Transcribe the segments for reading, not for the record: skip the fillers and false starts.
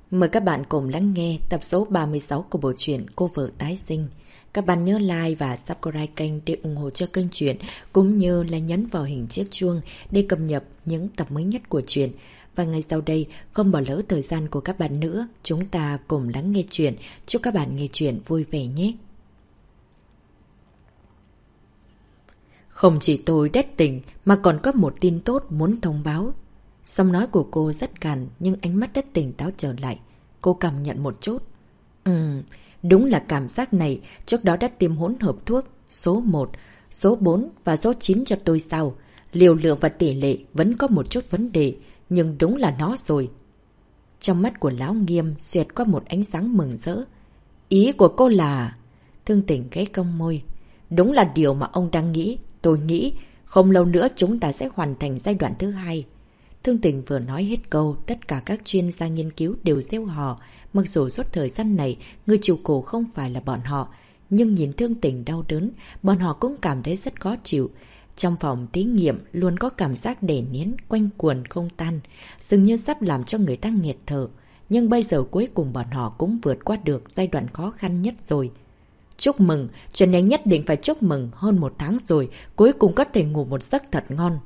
Mời các bạn cùng lắng nghe tập số 36 của bộ truyện Cô Vợ Tái Sinh. Các bạn nhớ like và subscribe kênh để ủng hộ cho kênh truyện, cũng như là nhấn vào hình chiếc chuông để cập nhật những tập mới nhất của truyện. Và ngay sau đây, không bỏ lỡ thời gian của các bạn nữa, chúng ta cùng lắng nghe truyện. Chúc các bạn nghe truyện vui vẻ nhé! Không chỉ tôi đét tình mà còn có một tin tốt muốn thông báo. Giọng nói của cô rất gằn nhưng ánh mắt rất tỉnh táo trở lại. Cô cảm nhận một chút. Đúng là cảm giác này, trước đó đã tiêm hỗn hợp thuốc số 1, số 4 và số 9 cho tôi sao? Liều lượng và tỷ lệ vẫn có một chút vấn đề, nhưng đúng là nó rồi. Trong mắt của Lão Nghiêm xẹt qua một ánh sáng mừng rỡ. Ý của cô là... Thương Tình ghé cong môi. Đúng là điều mà ông đang nghĩ. Tôi nghĩ không lâu nữa chúng ta sẽ hoàn thành giai đoạn thứ 2. Thương Tình vừa nói hết câu, tất cả các chuyên gia nghiên cứu đều reo hò. Mặc dù suốt thời gian này, người chịu khổ không phải là bọn họ, nhưng nhìn Thương Tình đau đớn, bọn họ cũng cảm thấy rất khó chịu. Trong phòng thí nghiệm luôn có cảm giác đè nén, quanh quần không tan, dường như sắp làm cho người ta nghẹt thở. Nhưng bây giờ cuối cùng bọn họ cũng vượt qua được giai đoạn khó khăn nhất rồi. Chúc mừng, chuyện này nhất định phải chúc mừng, hơn 1 tháng rồi, cuối cùng có thể ngủ một giấc thật ngon.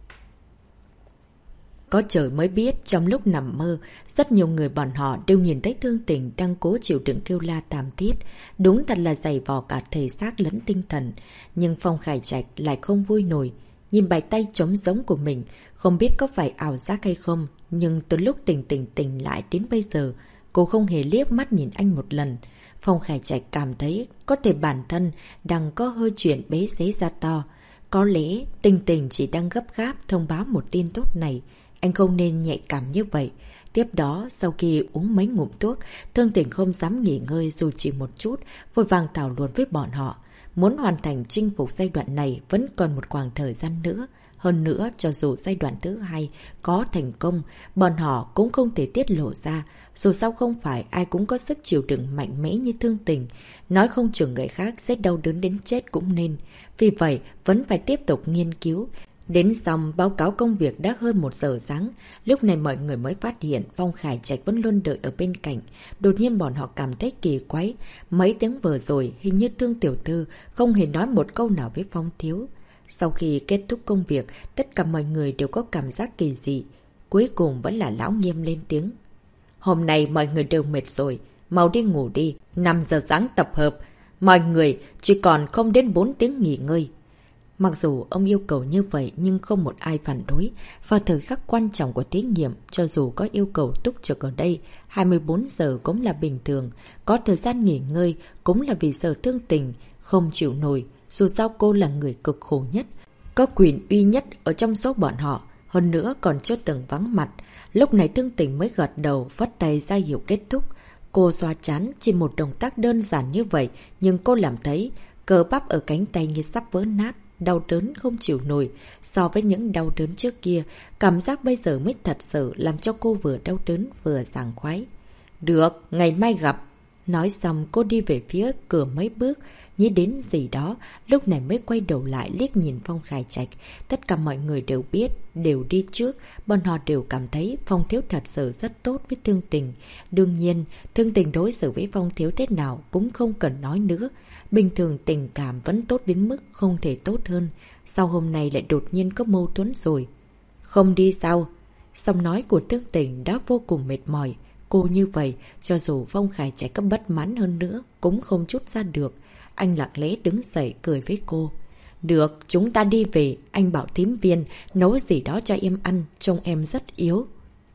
Có trời mới biết, trong lúc nằm mơ, rất nhiều người bọn họ đều nhìn thấy Thương Tình đang cố chịu đựng kêu la tàm thiết. Đúng thật là dày vò cả thể xác lẫn tinh thần. Nhưng Phong Khải Trạch lại không vui nổi. Nhìn bài tay trống giống của mình, không biết có phải ảo giác hay không. Nhưng từ lúc tỉnh lại đến bây giờ, cô không hề liếc mắt nhìn anh một lần. Phong Khải Trạch cảm thấy có thể bản thân đang có hơi chuyện bé xé ra to. Có lẽ Tình chỉ đang gấp gáp thông báo một tin tốt này. Anh không nên nhạy cảm như vậy. Tiếp đó, sau khi uống mấy ngụm thuốc, Thương Tình không dám nghỉ ngơi dù chỉ một chút, vội vàng thảo luận với bọn họ. Muốn hoàn thành chinh phục giai đoạn này vẫn còn một khoảng thời gian nữa. Hơn nữa, cho dù giai đoạn thứ 2 có thành công, bọn họ cũng không thể tiết lộ ra. Dù sao không phải ai cũng có sức chịu đựng mạnh mẽ như Thương Tình. Nói không chừng người khác sẽ đau đớn đến chết cũng nên. Vì vậy, vẫn phải tiếp tục nghiên cứu. Đến xong, báo cáo công việc đã hơn 1 giờ sáng. Lúc này mọi người mới phát hiện Phong Khải Trạch vẫn luôn đợi ở bên cạnh. Đột nhiên bọn họ cảm thấy kỳ quái. Mấy tiếng vừa rồi, hình như Thương tiểu thư không hề nói một câu nào với Phong thiếu. Sau khi kết thúc công việc, tất cả mọi người đều có cảm giác kỳ dị. Cuối cùng vẫn là Lão Nghiêm lên tiếng. Hôm nay mọi người đều mệt rồi, mau đi ngủ đi, 5 giờ sáng tập hợp. Mọi người chỉ còn không đến 4 tiếng nghỉ ngơi. Mặc dù ông yêu cầu như vậy nhưng không một ai phản đối. Vào thời khắc quan trọng của thí nghiệm, cho dù có yêu cầu túc trực ở đây, 24 giờ cũng là bình thường. Có thời gian nghỉ ngơi cũng là vì sợ Thương Tình không chịu nổi. Dù sao cô là người cực khổ nhất, có quyền uy nhất ở trong số bọn họ. Hơn nữa còn chưa từng vắng mặt. Lúc này Thương Tình mới gật đầu, vất tay ra hiệu kết thúc. Cô xoa trán, chỉ một động tác đơn giản như vậy, nhưng cô làm thấy cơ bắp ở cánh tay như sắp vỡ nát. Đau đớn không chịu nổi. So với những đau đớn trước kia, cảm giác bây giờ mới thật sự làm cho cô vừa đau đớn vừa sảng khoái. Được, ngày mai gặp. Nói xong cô đi về phía cửa mấy bước, nghĩ đến gì đó, lúc này mới quay đầu lại liếc nhìn Phong Khải Trạch. Tất cả mọi người đều biết, đều đi trước, bọn họ đều cảm thấy Phong thiếu thật sự rất tốt với Thương Tình. Đương nhiên, Thương Tình đối xử với Phong thiếu thế nào cũng không cần nói nữa. Bình thường tình cảm vẫn tốt đến mức không thể tốt hơn. Sau hôm nay lại đột nhiên có mâu thuẫn rồi. Không đi sao? Giọng nói của Thương Tình đã vô cùng mệt mỏi. Cô như vậy, cho dù Phong Khải Trạch có bất mãn hơn nữa, cũng không chút ra được. Anh lặng lẽ đứng dậy cười với cô. Được, chúng ta đi về, anh bảo thím Viên nấu gì đó cho em ăn, trông em rất yếu.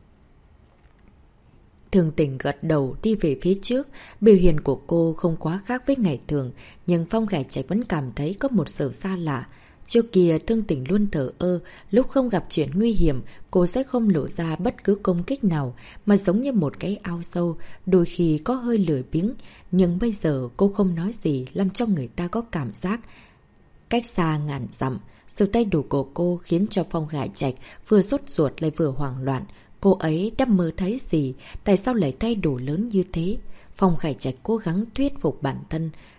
Thương Tình gật đầu đi về phía trước, biểu hiện của cô không quá khác với ngày thường, nhưng Phong Khải Trạch vẫn cảm thấy có một sự xa lạ. Trước kia Thương Tình luôn thờ ơ, lúc không gặp chuyện nguy hiểm, cô sẽ không lộ ra bất cứ công kích nào, mà giống như một cái ao sâu, đôi khi có hơi lười biếng. Nhưng bây giờ cô không nói gì làm cho người ta có cảm giác cách xa ngàn dặm. Sự thay đổi của cô khiến cho Phong Khải Trạch vừa sốt ruột lại vừa hoảng loạn. Cô ấy đã mơ thấy gì? Tại sao lại thay đổi lớn như thế? Phong Khải Trạch cố gắng thuyết phục bản thân.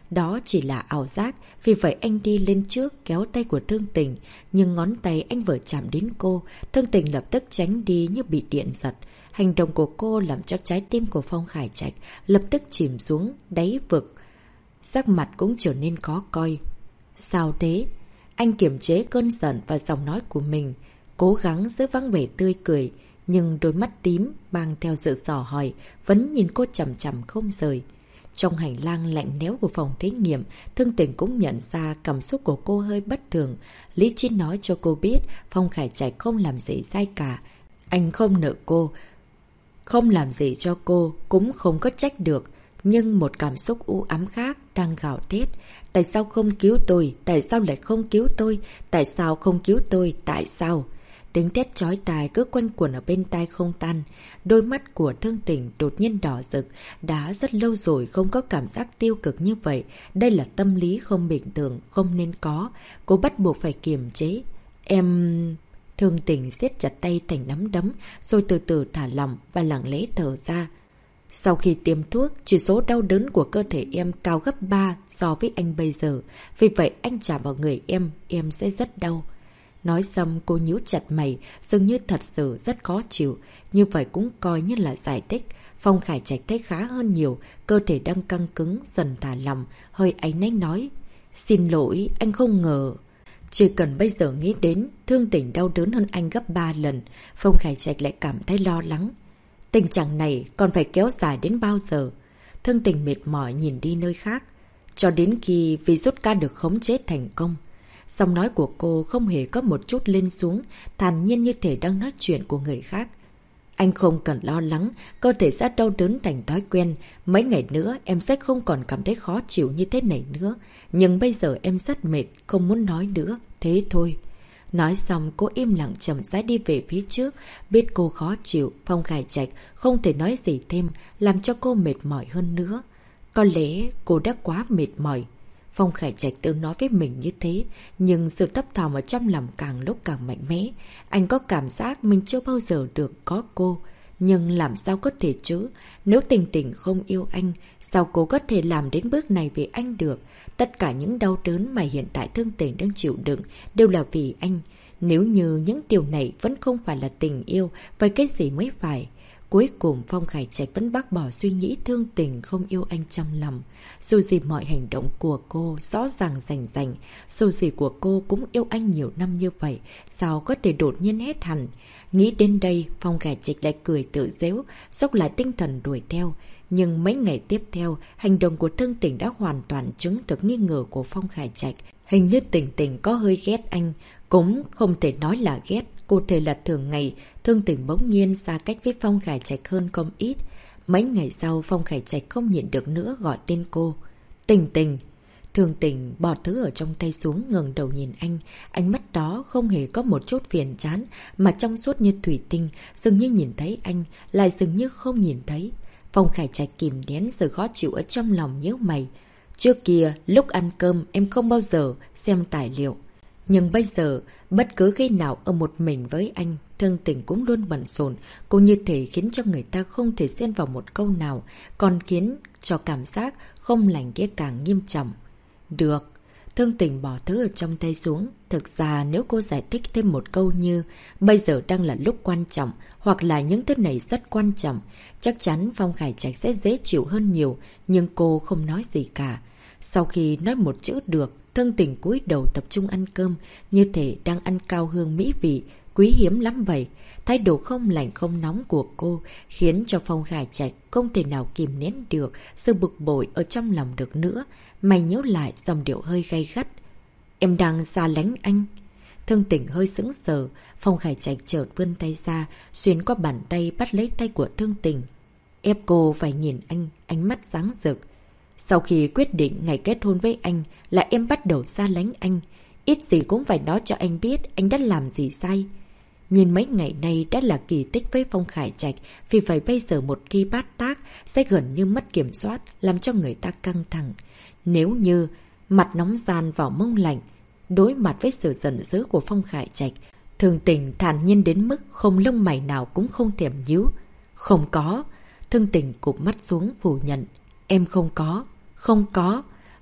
đó chỉ là ảo giác, vì vậy anh đi lên trước kéo tay của Thương Tình, nhưng ngón tay anh vừa chạm đến cô, Thương Tình lập tức tránh đi như bị điện giật. Hành động của cô làm cho trái tim của Phong Khải Trạch lập tức chìm xuống đáy vực. Sắc mặt cũng trở nên khó coi. Sao thế? Anh kiềm chế cơn giận và giọng nói của mình, cố gắng giữ vắng vẻ tươi cười, nhưng đôi mắt tím mang theo sự dò hỏi vẫn nhìn cô chằm chằm không rời. Trong hành lang lạnh lẽo của phòng thí nghiệm, Thương Tình cũng nhận ra cảm xúc của cô hơi bất thường. Lý trí nói cho cô biết Phong Khải Trạch không làm gì sai cả. Anh không nợ cô, không làm gì cho cô, cũng không có trách được. Nhưng một cảm xúc u ám khác đang gào thét. Tại sao không cứu tôi? Tại sao lại không cứu tôi? Tại sao không cứu tôi? Tại sao? Tiếng thét chói tai cứ quanh quẩn ở bên tai không tan. Đôi mắt của Thương Tình đột nhiên đỏ rực. Đã rất lâu rồi không có cảm giác tiêu cực như vậy. Đây là tâm lý không bình thường, không nên có. Cô bắt buộc phải kiềm chế. Em... Thương Tình siết chặt tay thành nắm đấm, rồi từ từ thả lỏng và lặng lẽ thở ra. Sau khi tiêm thuốc, chỉ số đau đớn của cơ thể em cao gấp 3 so với anh bây giờ. Vì vậy anh chạm vào người em sẽ rất đau. Nói xong cô nhíu chặt mày, dường như thật sự rất khó chịu. Như vậy cũng coi như là giải thích. Phong Khải Trạch thấy khá hơn nhiều, cơ thể đang căng cứng, dần thả lỏng, hơi áy náy nói. Xin lỗi, anh không ngờ. Chỉ cần bây giờ nghĩ đến, Thương Tình đau đớn hơn anh gấp 3 lần, Phong Khải Trạch lại cảm thấy lo lắng. Tình trạng này còn phải kéo dài đến bao giờ? Thương Tình mệt mỏi nhìn đi nơi khác, cho đến khi virus ca được khống chế thành công. Giọng nói của cô không hề có một chút lên xuống, thản nhiên như thể đang nói chuyện của người khác. Anh không cần lo lắng, cơ thể sẽ đau đớn thành thói quen. Mấy ngày nữa em sẽ không còn cảm thấy khó chịu như thế này nữa. Nhưng bây giờ em rất mệt, không muốn nói nữa, thế thôi. Nói xong cô im lặng chậm rãi đi về phía trước. Biết cô khó chịu, Phong Khải Trạch không thể nói gì thêm, làm cho cô mệt mỏi hơn nữa. Có lẽ cô đã quá mệt mỏi. Phong Khải Trạch tự nói với mình như thế, nhưng sự thấp thỏm ở trong lòng càng lúc càng mạnh mẽ. Anh có cảm giác mình chưa bao giờ được có cô. Nhưng làm sao có thể chứ? Nếu Tình Tình không yêu anh, sao cô có thể làm đến bước này vì anh được? Tất cả những đau đớn mà hiện tại Thương Tình đang chịu đựng đều là vì anh. Nếu như những điều này vẫn không phải là tình yêu, vậy cái gì mới phải? Cuối cùng Phong Khải Trạch vẫn bác bỏ suy nghĩ Thương Tình không yêu anh trong lòng. Dù gì mọi hành động của cô rõ ràng rành rành, dù gì của cô cũng yêu anh nhiều năm như vậy, sao có thể đột nhiên hết hẳn. Nghĩ đến đây, Phong Khải Trạch lại cười tự giễu, dốc lại tinh thần đuổi theo. Nhưng mấy ngày tiếp theo, hành động của Thương Tình đã hoàn toàn chứng thực nghi ngờ của Phong Khải Trạch. Hình như Tình Tình có hơi ghét anh, cũng không thể nói là ghét. Cụ thể là thường ngày, Thương Tình bỗng nhiên xa cách với Phong Khải Trạch hơn không ít. Mấy ngày sau, Phong Khải Trạch không nhịn được nữa gọi tên cô. Tình Tình. Thương Tình bỏ thứ ở trong tay xuống, ngẩng đầu nhìn anh. Ánh mắt đó không hề có một chút phiền chán, mà trong suốt như thủy tinh, dường như nhìn thấy anh, lại dường như không nhìn thấy. Phong Khải Trạch kìm nén sự khó chịu ở trong lòng nhíu mày. Trước kia, lúc ăn cơm em không bao giờ xem tài liệu. Nhưng bây giờ, bất cứ khi nào ở một mình với anh, Thương Tình cũng luôn bận rộn. Cô như thể khiến cho người ta không thể xen vào một câu nào, còn khiến cho cảm giác không lành kia càng nghiêm trọng. Được. Thương Tình bỏ thứ ở trong tay xuống. Thực ra nếu cô giải thích thêm một câu như bây giờ đang là lúc quan trọng, hoặc là những thứ này rất quan trọng, chắc chắn Phong Khải Trạch sẽ dễ chịu hơn nhiều, nhưng cô không nói gì cả. Sau khi nói một chữ được, Thương Tình cúi đầu tập trung ăn cơm, như thể đang ăn cao hương mỹ vị, quý hiếm lắm vậy. Thái độ không lạnh không nóng của cô khiến cho Phong Khải Trạch không thể nào kìm nén được sự bực bội ở trong lòng được nữa. Mày nhớ lại dòng điệu hơi gay gắt. Em đang xa lánh anh. Thương Tình hơi sững sờ. Phong Khải Trạch chợt vươn tay ra, xuyên qua bàn tay bắt lấy tay của Thương Tình. Ép cô phải nhìn anh, ánh mắt sáng rực. Sau khi quyết định ngày kết hôn với anh là em bắt đầu xa lánh anh. Ít gì cũng phải nói cho anh biết anh đã làm gì sai. Nhưng mấy ngày nay đã là kỳ tích với Phong Khải Trạch, vì vậy bây giờ một khi bát tác sẽ gần như mất kiểm soát, làm cho người ta căng thẳng. Nếu như mặt nóng gian vào mông lạnh, đối mặt với sự giận dữ của Phong Khải Trạch, Thương Tình thản nhiên đến mức không lông mày nào cũng không thèm nhíu. Không có. Thương Tình cụp mắt xuống phủ nhận. Em không có. Không có.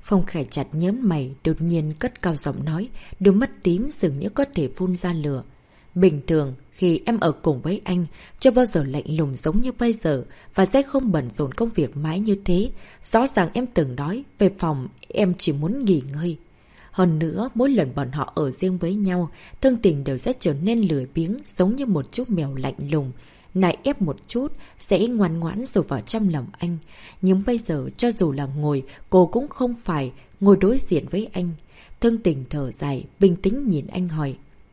Phong Khải Trạch nhớn mày, đột nhiên cất cao giọng nói, đôi mắt tím dường như có thể phun ra lửa. Bình thường, khi em ở cùng với anh, chưa bao giờ lạnh lùng giống như bây giờ và sẽ không bận rộn công việc mãi như thế. Rõ ràng em từng nói, về phòng em chỉ muốn nghỉ ngơi. Hơn nữa, mỗi lần bọn họ ở riêng với nhau, Thương Tình đều sẽ trở nên lười biếng, giống như một chú mèo lạnh lùng. Nài ép một chút, sẽ ngoan ngoãn rồi vào trong lòng anh. Nhưng bây giờ, cho dù là ngồi, cô cũng không phải ngồi đối diện với anh. Thương Tình thở dài, bình tĩnh nhìn anh hỏi.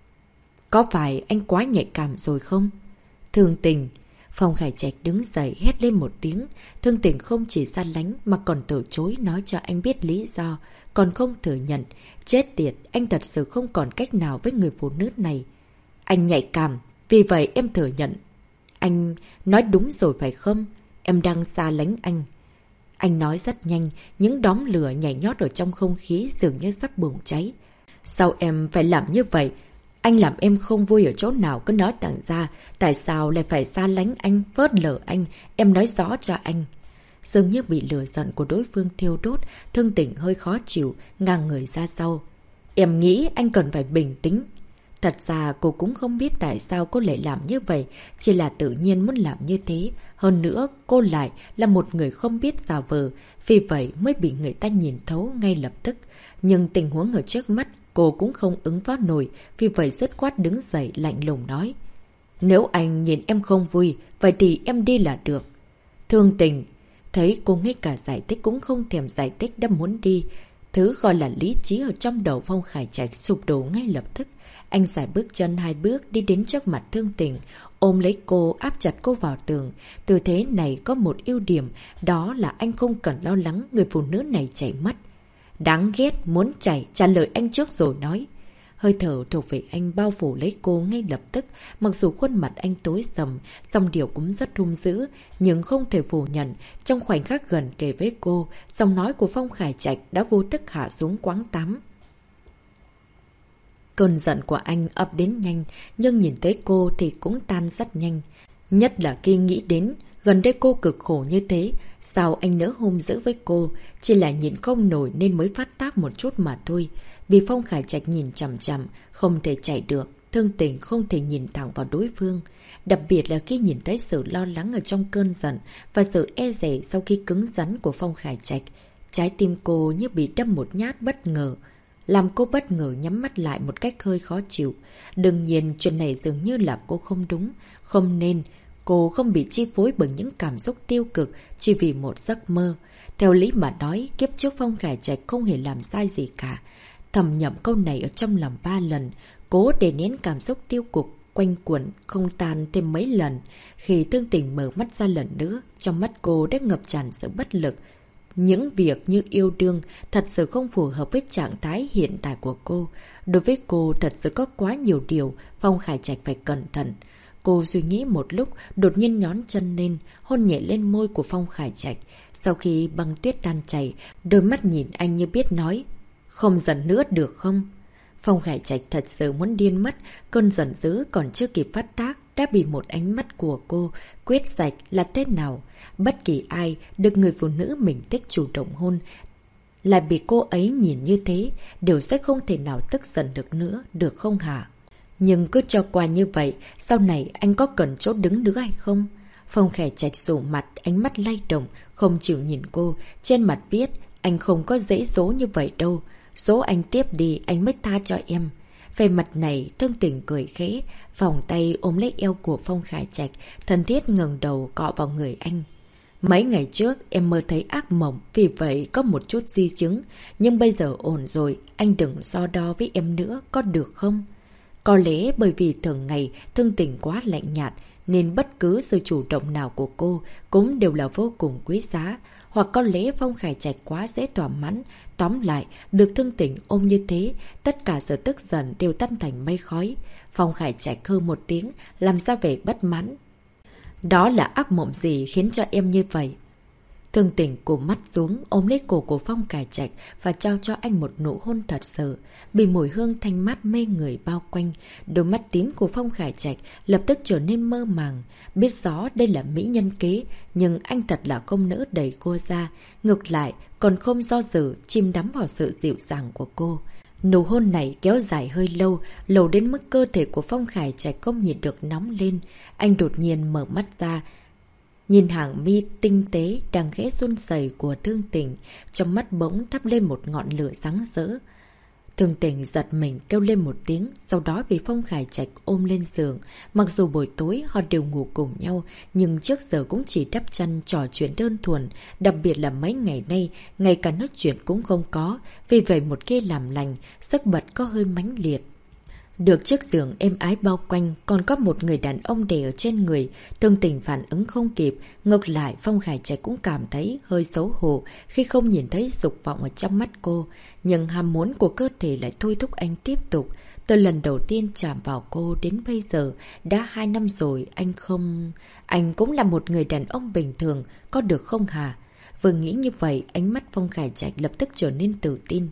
Có phải anh quá nhạy cảm rồi không? Thương Tình. Phong Khải Trạch đứng dậy hét lên một tiếng. Thương Tình không chỉ xa lánh mà còn từ chối nói cho anh biết lý do. Còn không thừa nhận. Chết tiệt, anh thật sự không còn cách nào với người phụ nữ này. Anh nhạy cảm, vì vậy em thừa nhận. Anh nói đúng rồi phải không? Em đang xa lánh anh. Anh nói rất nhanh, những đốm lửa nhảy nhót ở trong không khí dường như sắp bùng cháy. Sao em phải làm như vậy? Anh làm em không vui ở chỗ nào cứ nói thẳng ra. Tại sao lại phải xa lánh anh, vớt lờ anh? Em nói rõ cho anh. Dường như bị lửa giận của đối phương thiêu đốt, Thương Tình hơi khó chịu, ngang người ra sau. Em nghĩ anh cần phải bình tĩnh. Thật ra cô cũng không biết tại sao cô lại làm như vậy, chỉ là tự nhiên muốn làm như thế. Hơn nữa, cô lại là một người không biết giả vờ, vì vậy mới bị người ta nhìn thấu ngay lập tức. Nhưng tình huống ở trước mắt, cô cũng không ứng phó nổi, vì vậy dứt khoát đứng dậy lạnh lùng nói. Nếu anh nhìn em không vui, vậy thì em đi là được. Thương Tình, thấy cô ngay cả giải thích cũng không thèm giải thích đã muốn đi. Thứ gọi là lý trí ở trong đầu Phong Khải Trạch sụp đổ ngay lập tức. Anh giải bước chân 2 bước đi đến trước mặt Thương Tình, ôm lấy cô áp chặt cô vào tường. Tư thế này có một ưu điểm, đó là anh không cần lo lắng người phụ nữ này chạy mất. Đáng ghét, muốn chạy, trả lời anh trước rồi nói. Hơi thở thuộc về anh bao phủ lấy cô ngay lập tức, mặc dù khuôn mặt anh tối sầm, dòng điệu cũng rất hung dữ, nhưng không thể phủ nhận, trong khoảnh khắc gần kề với cô, giọng nói của Phong Khải Trạch đã vô thức hạ xuống quãng tắm. Cơn giận của anh ập đến nhanh, nhưng nhìn thấy cô thì cũng tan rất nhanh. Nhất là khi nghĩ đến, gần đây cô cực khổ như thế, sao anh nỡ hung dữ với cô, chỉ là nhịn không nổi nên mới phát tác một chút mà thôi. Vì Phong Khải Trạch nhìn chằm chằm, không thể chạy được, Thương Tình không thể nhìn thẳng vào đối phương. Đặc biệt là khi nhìn thấy sự lo lắng ở trong cơn giận và sự e dè sau khi cứng rắn của Phong Khải Trạch. Trái tim cô như bị đâm một nhát bất ngờ, làm cô bất ngờ nhắm mắt lại một cách hơi khó chịu. Đương nhiên chuyện này dường như là cô không đúng, không nên. Cô không bị chi phối bởi những cảm xúc tiêu cực chỉ vì một giấc mơ. Theo lý mà nói, kiếp trước Phong Khải Trạch không hề làm sai gì cả. Thầm nhẩm câu này ở trong lòng 3 lần, cố để nén cảm xúc tiêu cực quanh quẩn không tan thêm mấy lần. Khi Thương Tình mở mắt ra lần nữa, trong mắt cô đã ngập tràn sự bất lực. Những việc như yêu đương thật sự không phù hợp với trạng thái hiện tại của cô. Đối với cô thật sự có quá nhiều điều Phong Khải Trạch phải cẩn thận. Cô suy nghĩ một lúc, đột nhiên nhón chân lên, hôn nhẹ lên môi của Phong Khải Trạch. Sau khi băng tuyết tan chảy, đôi mắt nhìn anh như biết nói. Không giận nữa được không? Phong Khải Trạch thật sự muốn điên mất, cơn giận dữ còn chưa kịp phát tác, đã bị một ánh mắt của cô quyết sạch là thế nào. Bất kỳ ai được người phụ nữ mình thích chủ động hôn, lại bị cô ấy nhìn như thế, đều sẽ không thể nào tức giận được nữa, được không hả? Nhưng cứ cho qua như vậy, sau này anh có cần chỗ đứng nữa hay không? Phong Khải Trạch rủ mặt, ánh mắt lay động, không chịu nhìn cô, trên mặt viết, anh không có dễ dỗ như vậy đâu. Số anh tiếp đi, anh mới tha cho em. Về mặt này, Thương Tình cười khẽ, vòng tay ôm lấy eo của Phong Khải Trạch, thân thiết ngẩng đầu cọ vào người anh. Mấy ngày trước, em mơ thấy ác mộng, vì vậy có một chút di chứng. Nhưng bây giờ ổn rồi, anh đừng so đo với em nữa, có được không? Có lẽ bởi vì thường ngày Thương Tình quá lạnh nhạt, nên bất cứ sự chủ động nào của cô cũng đều là vô cùng quý giá. Hoặc có lẽ Phong Khải Trạch quá dễ thỏa mãn. Tóm lại, được Thương Tình ôm như thế, tất cả sự tức giận đều tan thành mây khói. Phong Khải Trạch hư một tiếng, làm ra vẻ bất mãn. Đó là ác mộng gì khiến cho em như vậy? Thương Tình cụp mắt xuống, ôm lấy cổ của Phong Khải Trạch và trao cho anh một nụ hôn thật sự, bị mùi hương thanh mát mê người bao quanh. Đôi mắt tím của Phong Khải Trạch lập tức trở nên mơ màng. Biết rõ đây là mỹ nhân kế, nhưng anh thật là không nỡ đẩy cô ra. Ngược lại, còn không do dự, chìm đắm vào sự dịu dàng của cô. Nụ hôn này kéo dài hơi lâu, lâu đến mức cơ thể của Phong Khải Trạch không nhịn được nóng lên. Anh đột nhiên mở mắt ra, nhìn hàng mi tinh tế đang khẽ run rẩy của Thương Tình, trong mắt bỗng thắp lên một ngọn lửa sáng rỡ. Thương Tình giật mình kêu lên một tiếng, sau đó bị Phong Khải Trạch ôm lên giường. Mặc dù buổi tối họ đều ngủ cùng nhau, nhưng trước giờ cũng chỉ đắp chăn trò chuyện đơn thuần, đặc biệt là mấy ngày nay, ngay cả nói chuyện cũng không có, vì vậy một kia làm lành, sức bật có hơi mãnh liệt. Được chiếc giường êm ái bao quanh, còn có một người đàn ông đè ở trên người, Thương Tình phản ứng không kịp. Ngược lại, Phong Khải Trạch cũng cảm thấy hơi xấu hổ khi không nhìn thấy dục vọng ở trong mắt cô. Nhưng ham muốn của cơ thể lại thôi thúc anh tiếp tục. Từ lần đầu tiên chạm vào cô đến bây giờ, đã 2 năm rồi, Anh cũng là một người đàn ông bình thường, có được không hả? Vừa nghĩ như vậy, ánh mắt Phong Khải Trạch lập tức trở nên tự tin.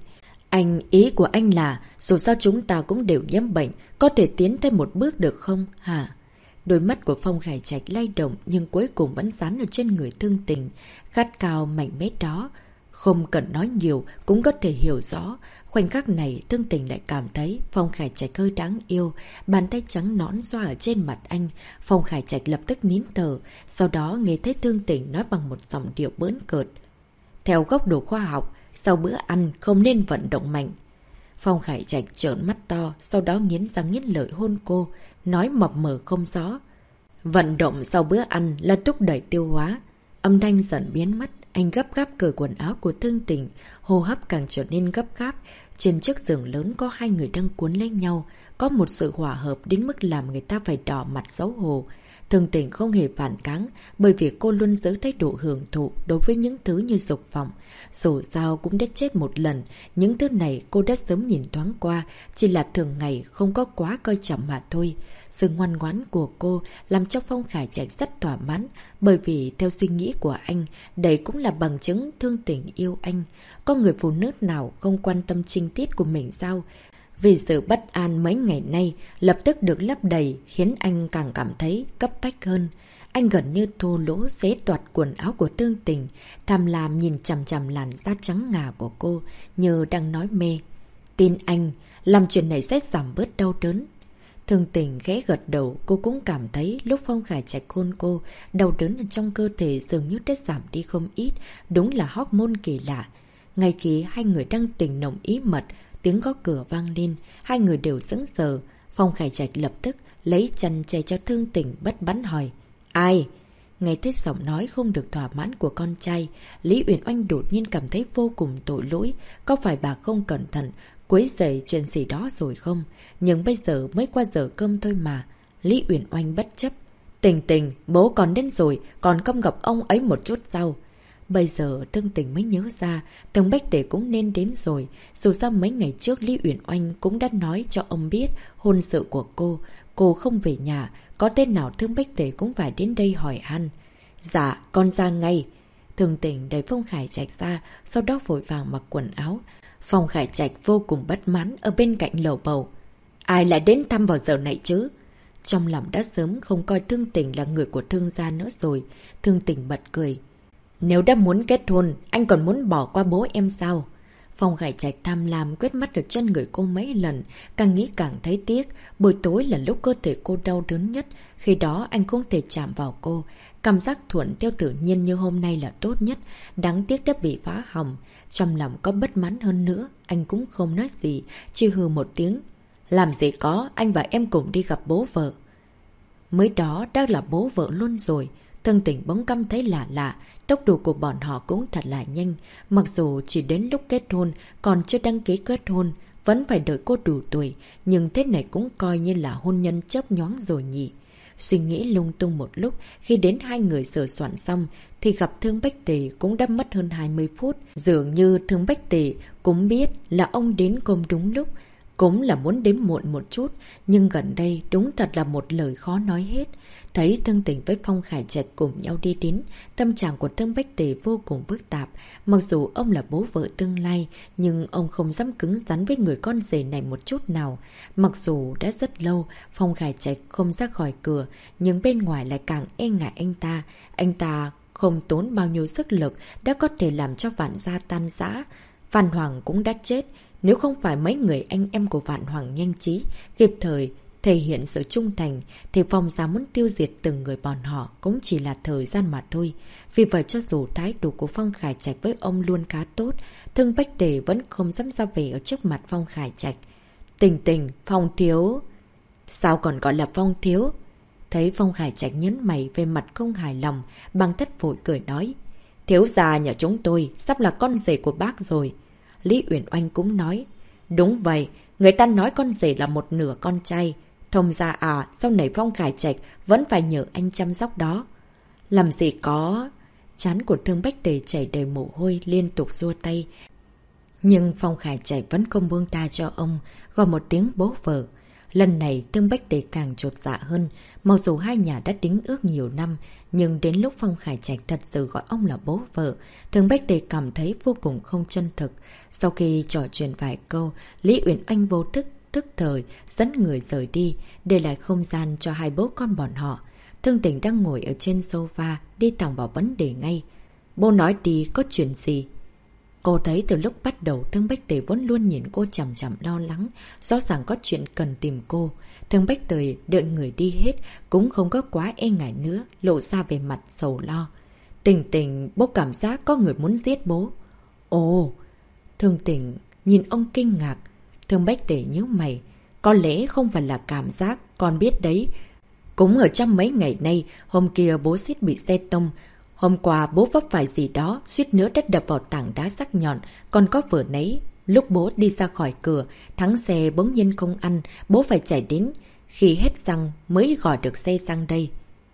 Ý của anh là, dù sao chúng ta cũng đều nhiễm bệnh, có thể tiến thêm một bước được không, hả? Đôi mắt của Phong Khải Trạch lay động nhưng cuối cùng vẫn dán ở trên người Thương Tình, khát khao mạnh mẽ đó. Không cần nói nhiều, cũng có thể hiểu rõ. Khoảnh khắc này, Thương Tình lại cảm thấy Phong Khải Trạch hơi đáng yêu, bàn tay trắng nõn xoa ở trên mặt anh. Phong Khải Trạch lập tức nín thở, sau đó nghe thấy Thương Tình nói bằng một giọng điệu bỡn cợt. Theo góc độ khoa học, sau bữa ăn không nên vận động mạnh. Phong Khải Trạch trợn mắt to, sau đó nghiến răng nghiến lợi hôn cô, nói mập mờ không rõ. Vận động sau bữa ăn là thúc đẩy tiêu hóa. Âm thanh dần biến mất, anh gấp gáp cởi quần áo của Thương Tình, hô hấp càng trở nên gấp gáp. Trên chiếc giường lớn có 2 người đang cuốn lấy nhau, có một sự hòa hợp đến mức làm người ta phải đỏ mặt xấu hổ. Thương Tình không hề phản kháng, bởi vì cô luôn giữ thái độ hưởng thụ đối với những thứ như dục vọng. Dù sao cũng đã chết một lần, những thứ này cô đã sớm nhìn thoáng qua, chỉ là thường ngày không có quá coi trọng mà thôi. Sự ngoan ngoãn của cô làm cho Phong Khải Trạch rất thỏa mãn, bởi vì theo suy nghĩ của anh, đây cũng là bằng chứng Thương Tình yêu anh. Có người phụ nữ nào không quan tâm trinh tiết của mình sao? Vì sự bất an mấy ngày nay lập tức được lấp đầy khiến anh càng cảm thấy cấp bách hơn. Anh gần như thô lỗ xé toạc quần áo của Thương Tình, tham lam nhìn chằm chằm làn da trắng ngà của cô như đang nói mê. Tin anh, làm chuyện này sẽ giảm bớt đau đớn. Thương Tình khẽ gật đầu, cô cũng cảm thấy lúc Phong Khải Trạch hôn cô, đau đớn ở trong cơ thể dường như đã giảm đi không ít, đúng là hormone kỳ lạ. Ngay khi 2 người đang tình nồng ý mật, tiếng gõ cửa vang lên, 2 người đều sững sờ. Phong Khải Trạch lập tức lấy chăn che cho Thương Tình, bất bắn hỏi. Ai? Nghe thấy giọng nói không được thỏa mãn của con trai, Lý Uyển Oanh đột nhiên cảm thấy vô cùng tội lỗi. Có phải bà không cẩn thận quấy rầy chuyện gì đó rồi không? Nhưng bây giờ mới qua giờ cơm thôi mà. Lý Uyển Oanh bất chấp. Tình Tình, bố còn đến rồi, còn không gặp ông ấy một chút sao? Bây giờ Thương Tình mới nhớ ra, Tường Bách Tể cũng nên đến rồi. Dù sao mấy ngày trước Lý Uyển Oanh cũng đã nói cho ông biết hôn sự của cô không về nhà, có tên nào Thương Bách Tể cũng phải đến đây hỏi han. Dạ, con ra ngay. Thương Tình đẩy Phong Khải Trạch ra, sau đó vội vàng mặc quần áo. Phong Khải Trạch vô cùng bất mãn ở bên cạnh lầu bầu. Ai lại đến thăm vào giờ này chứ? Trong lòng đã sớm không coi Thương Tình là người của Thương gia nữa rồi. Thương Tình bật cười. Nếu đã muốn kết hôn, anh còn muốn bỏ qua bố em sao? Phong Khải Trạch tham lam quét mắt được chân người cô mấy lần, càng nghĩ càng thấy tiếc. Buổi tối là lúc cơ thể cô đau đớn nhất, khi đó anh không thể chạm vào cô. Cảm giác thuận theo tự nhiên như hôm nay là tốt nhất, đáng tiếc đã bị phá hỏng. Trong lòng có bất mãn hơn nữa, anh cũng không nói gì, chỉ hừ một tiếng. Làm gì có, anh và em cùng đi gặp bố vợ. Mới đó đã là bố vợ luôn rồi. Thương Tình bỗng căm thấy lạ lạ, tốc độ của bọn họ cũng thật là nhanh. Mặc dù chỉ đến lúc kết hôn, còn chưa đăng ký kết hôn, vẫn phải đợi cô đủ tuổi, nhưng thế này cũng coi như là hôn nhân chớp nhoáng rồi nhỉ. Suy nghĩ lung tung một lúc, khi đến 2 người sửa soạn xong, thì gặp Thương Bách Tề cũng đã mất hơn 20 phút. Dường như Thương Bách Tề cũng biết là ông đến không đúng lúc. Cũng là muốn đến muộn một chút, nhưng gần đây đúng thật là một lời khó nói hết. Thấy Thương Tình với Phong Khải Trạch cùng nhau đi đến, tâm trạng của Thương Bách Tề vô cùng phức tạp. Mặc dù ông là bố vợ tương lai, nhưng ông không dám cứng rắn với người con rể này một chút nào. Mặc dù đã rất lâu, Phong Khải Trạch không ra khỏi cửa, nhưng bên ngoài lại càng e ngại anh ta. Anh ta không tốn bao nhiêu sức lực đã có thể làm cho Vạn gia tan rã. Vạn Hoàng cũng đã chết. Nếu không phải mấy người anh em của Vạn Hoàng nhanh trí, kịp thời thể hiện sự trung thành, thì Phong gia muốn tiêu diệt từng người bọn họ cũng chỉ là thời gian mà thôi. Vì vậy cho dù thái độ của Phong Khải Trạch với ông luôn khá tốt, Thương Bách Tề vẫn không dám ra về ở trước mặt Phong Khải Trạch. Tình tình, Phong thiếu... Sao còn gọi là Phong thiếu? Thấy Phong Khải Trạch nhấn mày về mặt không hài lòng, Băng Thất vội cười nói. Thiếu gia nhà chúng tôi sắp là con rể của bác rồi. Lý Uyển Oanh cũng nói. Đúng vậy, người ta nói con rể là một nửa con trai. Thông ra à, sau này Phong Khải Trạch vẫn phải nhờ anh chăm sóc đó. Làm gì có... Trán của Thương Bách Tề chảy đầy mồ hôi liên tục xua tay. Nhưng Phong Khải Trạch vẫn không buông tha cho ông, gọi một tiếng bố vợ. Lần này Thương Bách Tề càng chột dạ hơn, mặc dù hai nhà đã đính ước nhiều năm, nhưng đến lúc Phong Khải Trạch thật sự gọi ông là bố vợ, Thương Bách Tề cảm thấy vô cùng không chân thực. Sau khi trò chuyện vài câu, Lý Uyển Oanh vô thức thời dẫn người rời đi, để lại không gian cho hai bố con bọn họ. Thương Tình đang ngồi ở trên sofa, đi thẳng vào vấn đề ngay. Bố nói đi, có chuyện gì? Cô thấy từ lúc bắt đầu Thương Bách Tề vẫn luôn nhìn cô chằm chằm lo lắng, rõ ràng có chuyện cần tìm cô. Thương Bách Tề đợi người đi hết, cũng không có quá e ngại nữa, lộ ra về mặt sầu lo. Tình Tình, bố cảm giác có người muốn giết bố. Ồ! Thương Tình nhìn ông kinh ngạc. Thương Bách Tề nhíu mày. Có lẽ không phải là cảm giác, con biết đấy. Cũng ở trong mấy ngày nay, hôm kia bố suýt bị xe tông. Hôm qua bố vấp phải gì đó, suýt nữa đất đập vào tảng đá sắc nhọn, còn có vừa nấy. Lúc bố đi ra khỏi cửa, thắng xe bỗng nhiên không ăn, bố phải chạy đến. Khi hết xăng mới gọi được xe sang đây.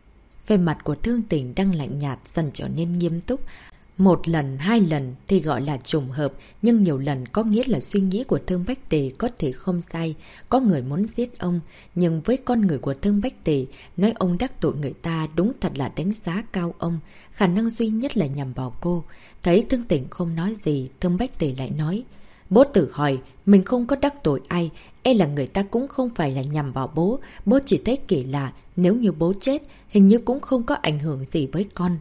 Về mặt của Thương Tình đang lạnh nhạt dần trở nên nghiêm túc. Một lần, hai lần thì gọi là trùng hợp, nhưng nhiều lần có nghĩa là suy nghĩ của Thương Bách Tề có thể không sai. Có người muốn giết ông, nhưng với con người của Thương Bách Tề, nói ông đắc tội người ta đúng thật là đánh giá cao ông. Khả năng duy nhất là nhằm vào cô. Thấy Thương Tình không nói gì, Thương Bách Tề lại nói. Bố tự hỏi, mình không có đắc tội ai, e là người ta cũng không phải là nhằm vào bố. Bố chỉ thấy kỳ lạ, nếu như bố chết, hình như cũng không có ảnh hưởng gì với con.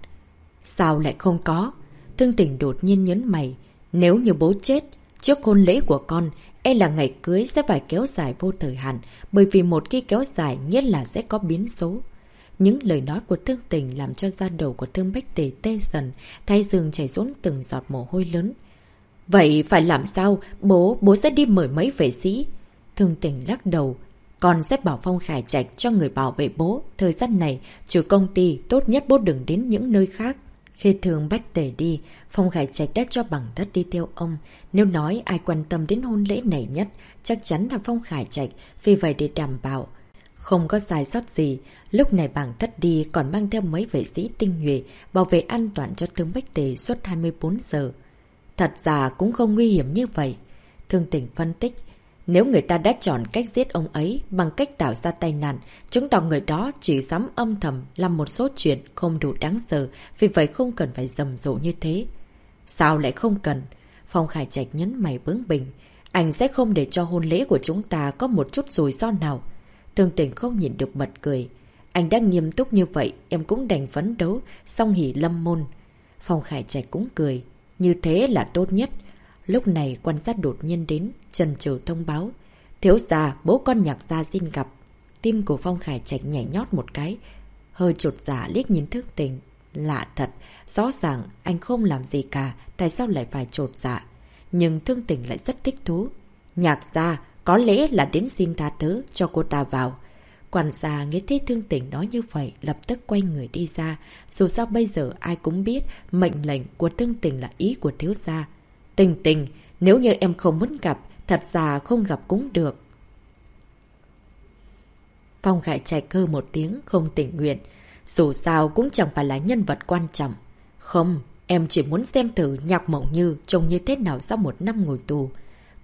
Sao lại không có? Thương Tình đột nhiên nhấn mày. Nếu như bố chết, trước hôn lễ của con, e là ngày cưới sẽ phải kéo dài vô thời hạn, bởi vì một khi kéo dài nghĩa là sẽ có biến số. Những lời nói của Thương Tình làm cho da đầu của Thương Bách Tề tê dần, thái dương chảy xuống từng giọt mồ hôi lớn. Vậy phải làm sao? Bố sẽ đi mời mấy vệ sĩ. Thương Tình lắc đầu. Con sẽ bảo Phong Khải Trạch cho người bảo vệ bố. Thời gian này, trừ công ty, tốt nhất bố đừng đến những nơi khác. Khi Thương Bách Tề đi, Phong Khải Trạch đã cho Bằng Thất đi theo ông. Nếu nói ai quan tâm đến hôn lễ này nhất, chắc chắn là Phong Khải Trạch. Vì vậy để đảm bảo không có sai sót gì, lúc này Bằng Thất đi còn mang theo mấy vệ sĩ tinh nhuệ, bảo vệ an toàn cho Thương Bách Tề suốt 24 giờ. Thật ra cũng không nguy hiểm như vậy. Thương Tình phân tích, nếu người ta đã chọn cách giết ông ấy bằng cách tạo ra tai nạn, chứng tỏ người đó chỉ dám âm thầm làm một số chuyện không đủ đáng sợ, vì vậy không cần phải rầm rộ như thế. Sao lại không cần? Phong Khải Trạch nhấn mày bướng bỉnh. Anh sẽ không để cho hôn lễ của chúng ta có một chút rủi ro nào. Thương Tình không nhìn được bật cười. Anh đang nghiêm túc như vậy, em cũng đành phấn đấu, song hỷ lâm môn. Phong Khải Trạch cũng cười. Như thế là tốt nhất. Lúc này quan sát đột nhiên đến, chần chừ thông báo. Thiếu gia, bố con Nhạc gia xin gặp. Tim của Phong Khải Trạch nhảy nhót một cái. Hơi chột dạ liếc nhìn Thương Tình. Lạ thật, rõ ràng anh không làm gì cả, tại sao lại phải chột dạ? Nhưng Thương Tình lại rất thích thú. Nhạc gia, có lẽ là đến xin tha thứ cho cô ta vào. Quản gia nghe thấy Thương Tình nói như vậy, lập tức quay người đi ra. Dù sao bây giờ ai cũng biết mệnh lệnh của Thương Tình là ý của thiếu gia. Tình Tình, nếu như em không muốn gặp, thật ra không gặp cũng được. Phong Khải Trạch hừ một tiếng không tình nguyện. Dù sao cũng chẳng phải là nhân vật quan trọng. Không, em chỉ muốn xem thử Nhạc Mộng Như trông như thế nào sau một năm ngồi tù.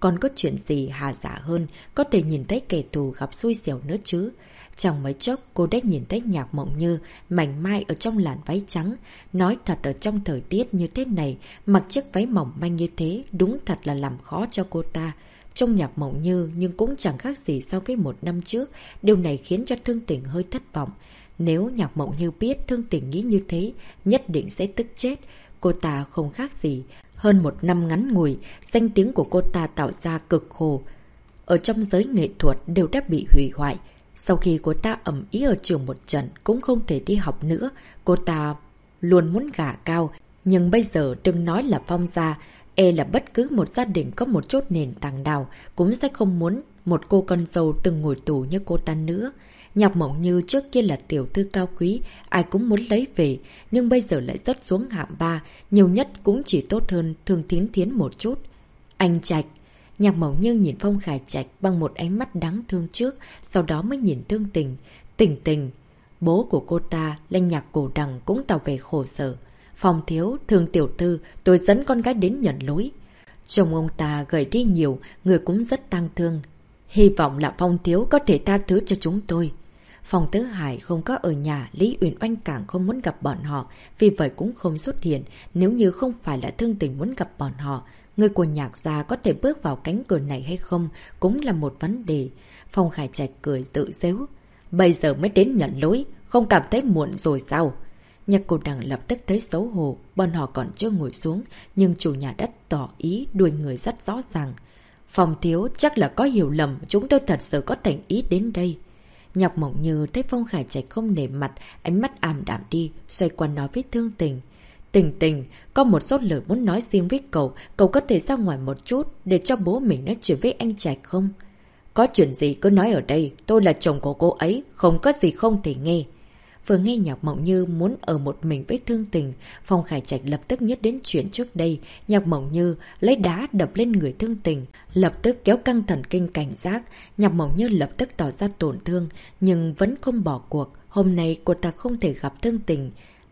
còn có chuyện gì hà dạ hơn, có thể nhìn thấy kẻ thù gặp xui xẻo nữa chứ. Trong mấy chốc, cô đã nhìn thấy Nhạc Mộng Như mảnh mai ở trong làn váy trắng. Nói thật, ở trong thời tiết như thế này, mặc chiếc váy mỏng manh như thế đúng thật là làm khó cho cô ta. Trong Nhạc Mộng Như nhưng cũng chẳng khác gì so với một năm trước. Điều này khiến cho Thương Tình hơi thất vọng. Nếu Nhạc Mộng Như biết Thương Tình nghĩ như thế, nhất định sẽ tức chết. Cô ta không khác gì. Hơn một năm ngắn ngủi, danh tiếng của cô ta tạo ra cực khổ ở trong giới nghệ thuật đều đã bị hủy hoại. Sau khi cô ta ầm ĩ ở trường một trận cũng không thể đi học nữa, cô ta luôn muốn gả cao. Nhưng bây giờ đừng nói là Phong gia, e là bất cứ một gia đình có một chút nền tảng nào cũng sẽ không muốn một cô con dâu từng ngồi tù như cô ta nữa. Nhạc Mộng Như trước kia là tiểu thư cao quý, ai cũng muốn lấy về, nhưng bây giờ lại rớt xuống hạng 3, nhiều nhất cũng chỉ tốt hơn Thương Thiến Thiến một chút. Anh Trạch. Nhạc Mộng Như nhìn Phong Khải Trạch bằng một ánh mắt đáng thương trước, sau đó mới nhìn Thương Tình. Tình Tình. Bố của cô ta, Lanh Nhạc Cổ Đằng cũng tỏ vẻ khổ sở. Phong thiếu, Thương tiểu thư, tôi dẫn con gái đến nhận lỗi. Chồng ông ta gầy đi nhiều, người cũng rất tang thương. Hy vọng là Phong thiếu có thể tha thứ cho chúng tôi. Phong Tứ Hải không có ở nhà, Lý Uyển Oanh càng không muốn gặp bọn họ, vì vậy cũng không xuất hiện. Nếu như không phải là Thương Tình muốn gặp bọn họ, người của Nhạc gia có thể bước vào cánh cửa này hay không cũng là một vấn đề. Phong Khải Trạch cười tự giễu. Bây giờ mới đến nhận lỗi, không cảm thấy muộn rồi sao? Nhạc Cổ Đằng lập tức thấy xấu hổ, bọn họ còn chưa ngồi xuống, nhưng chủ nhà đất tỏ ý đuổi người rất rõ ràng. Phong thiếu chắc là có hiểu lầm, chúng tôi thật sự có thành ý đến đây. Nhạc Mộng Như thấy Phong Khải Trạch không nể mặt, ánh mắt ảm đạm đi, xoay qua nói với Thương Tình. Tình Tình, có một số lời muốn nói riêng với cậu có thể ra ngoài một chút để cho bố mình nói chuyện với anh Trạch không? Có chuyện gì cứ nói ở đây, tôi là chồng của cô ấy, không có gì không thể nghe. Vừa nghe Nhạc Mộng Như muốn ở một mình với Thương Tình, Phong Khải Trạch lập tức nhớ đến chuyện trước đây. Nhạc Mộng Như lấy đá đập lên người Thương Tình, lập tức kéo căng thần kinh cảnh giác. Nhạc Mộng Như lập tức tỏ ra tổn thương, nhưng vẫn không bỏ cuộc. Hôm nay cô ta không thể gặp Thương Tình.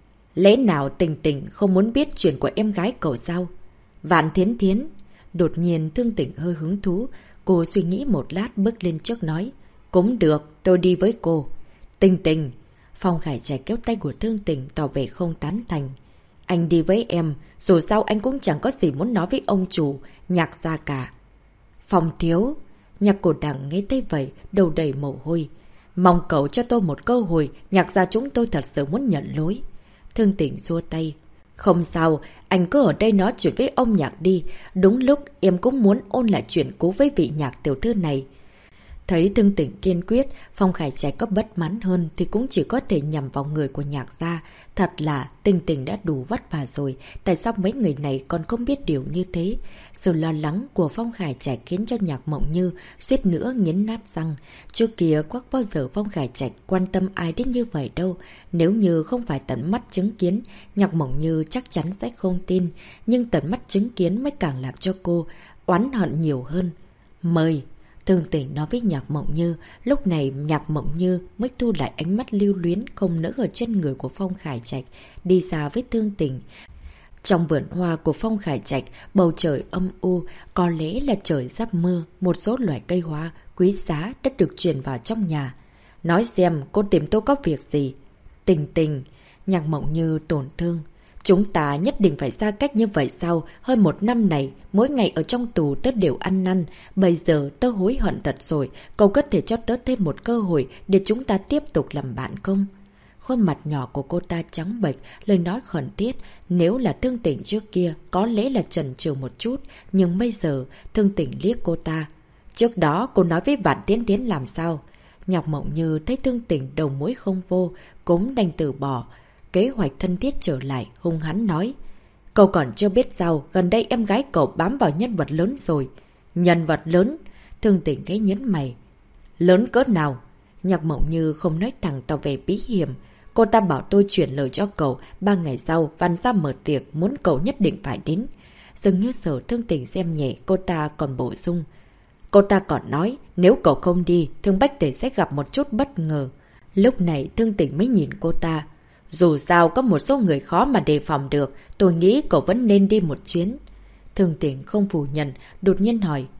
Lẽ nào Tình Tình không muốn biết chuyện của em gái cậu sao? Vạn Thiến Thiến. Đột nhiên Thương Tình hơi hứng thú. Cô suy nghĩ một lát bước lên trước nói. Cũng được, tôi đi với cô. Tình Tình. Phong Khải Trạch kéo tay của Thương Tình tỏ vẻ không tán thành. Anh đi với em, dù sao anh cũng chẳng có gì muốn nói với ông chủ, Nhạc gia cả. Phong thiếu. Nhạc Cổ Đằng nghe thấy vậy, đầu đầy mồ hôi. Mong cậu cho tôi một cơ hội, Nhạc gia chúng tôi thật sự muốn nhận lỗi. Thương Tình xua tay. Không sao, anh cứ ở đây nói chuyện với ông Nhạc đi. Đúng lúc em cũng muốn ôn lại chuyện cũ với vị Nhạc tiểu thư này. Thấy Thương Tình kiên quyết, Phong Khải Trạch có bất mãn hơn thì cũng chỉ có thể nhằm vào người của Nhạc gia. Thật là Tình Tình đã đủ vất vả rồi, tại sao mấy người này còn không biết điều như thế? Sự lo lắng của Phong Khải Trạch khiến cho Nhạc Mộng Như suýt nữa nghiến nát răng. Trước kia quắc bao giờ Phong Khải Trạch quan tâm ai đến như vậy đâu. Nếu như không phải tận mắt chứng kiến, Nhạc Mộng Như chắc chắn sẽ không tin. Nhưng tận mắt chứng kiến mới càng làm cho cô oán hận nhiều hơn. Mời! Thương Tình nói với Nhạc Mộng Như, lúc này Nhạc Mộng Như mới thu lại ánh mắt lưu luyến không nỡ ở trên người của Phong Khải Trạch, đi xa với Thương Tình. Trong vườn hoa của Phong Khải Trạch, bầu trời âm u, có lẽ là trời sắp mưa, một số loại cây hoa quý giá đã được truyền vào trong nhà. Nói xem, cô tìm tôi có việc gì? Tình Tình, Nhạc Mộng Như tổn thương. Chúng ta nhất định phải xa cách như vậy sao? Hơn một năm này, mỗi ngày ở trong tù tớ đều ăn năn. Bây giờ tớ hối hận thật rồi. Cậu có thể cho tớ thêm một cơ hội để chúng ta tiếp tục làm bạn không? Khuôn mặt nhỏ của cô ta trắng bệch, lời nói khẩn thiết. Nếu là Thương Tình trước kia, có lẽ là chần chừ một chút. Nhưng bây giờ, Thương Tình liếc cô ta. Trước đó, cô nói với Vạn Tiến Tiến làm sao? Nhạc Mộng Như thấy Thương Tình đầu mối không vô, cũng đành từ bỏ. Kế hoạch thân thiết trở lại, hung hãn nói. Cậu còn chưa biết sao, gần đây em gái cậu bám vào nhân vật lớn rồi. Nhân vật lớn? Thương Tình cái nhấn mày. Lớn cỡ nào? Nhạc Mộng Như không nói thẳng tỏ vẻ bí hiểm. Cô ta bảo tôi chuyển lời cho cậu, 3 ngày sau Văn gia mở tiệc, muốn cậu nhất định phải đến. Dường như sợ Thương Tình xem nhẹ, cô ta còn bổ sung. Cô ta còn nói, nếu cậu không đi, Thương Bách Tể sẽ gặp một chút bất ngờ. Lúc này Thương Tình mới nhìn cô ta. Dù sao có một số người khó mà đề phòng được, tôi nghĩ cậu vẫn nên đi một chuyến. Thương Tình không phủ nhận, đột nhiên hỏi.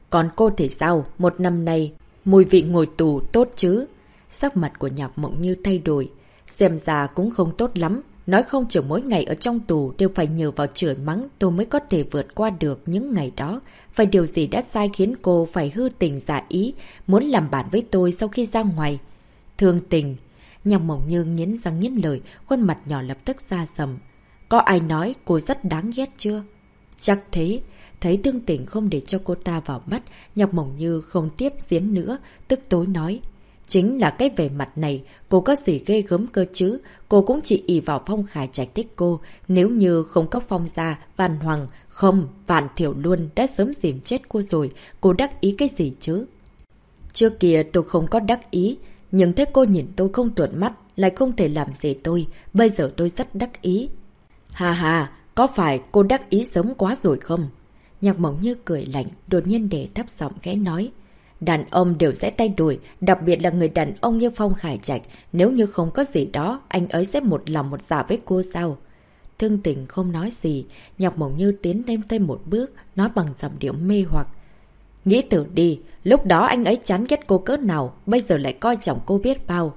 Còn cô thì sao? Một năm nay, mùi vị ngồi tù tốt chứ? Sắc mặt của Nhạc Mộng Như thay đổi. Xem ra cũng không tốt lắm. Nói không chừng mỗi ngày ở trong tù đều phải nhờ vào chửi mắng tôi mới có thể vượt qua được những ngày đó. Phải điều gì đã sai khiến cô phải hư tình giả ý, muốn làm bạn với tôi sau khi ra ngoài? Thương tình. Nhạc Mộng Như nghiến răng nghiến lợi, khuôn mặt nhỏ lập tức xa sầm. Có ai nói cô rất đáng ghét chưa? Chắc thế. Thấy Thương Tình không để cho cô ta vào mắt, Nhạc Mộng Như không tiếp diễn nữa, tức tối nói. Chính là cái vẻ mặt này, cô có gì ghê gớm cơ chứ? Cô cũng chỉ ỷ vào Phong Khải Trạch thích cô. Nếu như không có Phong gia, Văn Hoàng, không, Vạn Thiểu luôn đã sớm dìm chết cô rồi. Cô đắc ý cái gì chứ? Trước kia tôi không có đắc ý, nhưng thấy cô nhìn tôi không thuận mắt, lại không thể làm gì tôi. Bây giờ tôi rất đắc ý. Hà hà, có phải cô đắc ý sớm quá rồi không? Nhạc Mộng Như cười lạnh, đột nhiên để thấp giọng khẽ nói. Đàn ông đều sẽ thay đổi, đặc biệt là người đàn ông như Phong Khải Trạch. Nếu như không có gì đó, anh ấy sẽ một lòng một dạ với cô sao? Thương Tình không nói gì, Nhạc Mộng Như tiến lên thêm một bước, nói bằng giọng điệu mê hoặc. Nghĩ thử đi, lúc đó anh ấy chán ghét cô cỡ nào, bây giờ lại coi trọng cô biết bao.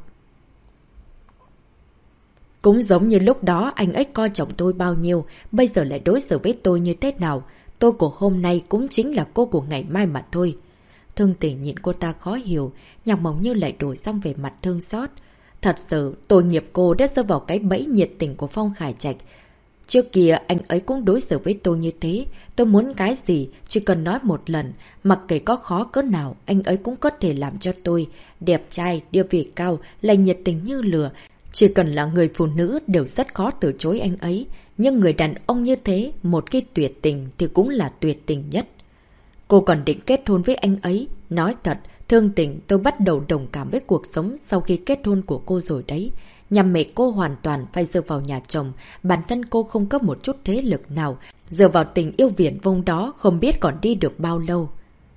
Cũng giống như lúc đó anh ấy coi trọng tôi bao nhiêu, bây giờ lại đối xử với tôi như thế nào. Tôi của hôm nay cũng chính là cô của ngày mai mà thôi. Thương Tình nhìn cô ta khó hiểu, Nhạc Mộng Như lại đổi sang về mặt thương xót. Thật sự, tội nghiệp cô đã rơi vào cái bẫy nhiệt tình của Phong Khải Trạch. Trước kia anh ấy cũng đối xử với tôi như thế. Tôi muốn cái gì, chỉ cần nói một lần. Mặc kệ có khó cỡ nào, anh ấy cũng có thể làm cho tôi. Đẹp trai, địa vị cao, lại nhiệt tình như lửa. Chỉ cần là người phụ nữ đều rất khó từ chối anh ấy. Nhưng người đàn ông như thế, một cái tuyệt tình thì cũng là tuyệt tình nhất. Cô còn định kết hôn với anh ấy. Nói thật, Thương Tình, tôi bắt đầu đồng cảm với cuộc sống sau khi kết hôn của cô rồi đấy. Nhà mẹ cô hoàn toàn phải dựa vào nhà chồng, bản thân cô không có một chút thế lực nào. Dựa vào tình yêu viển vông đó không biết còn đi được bao lâu.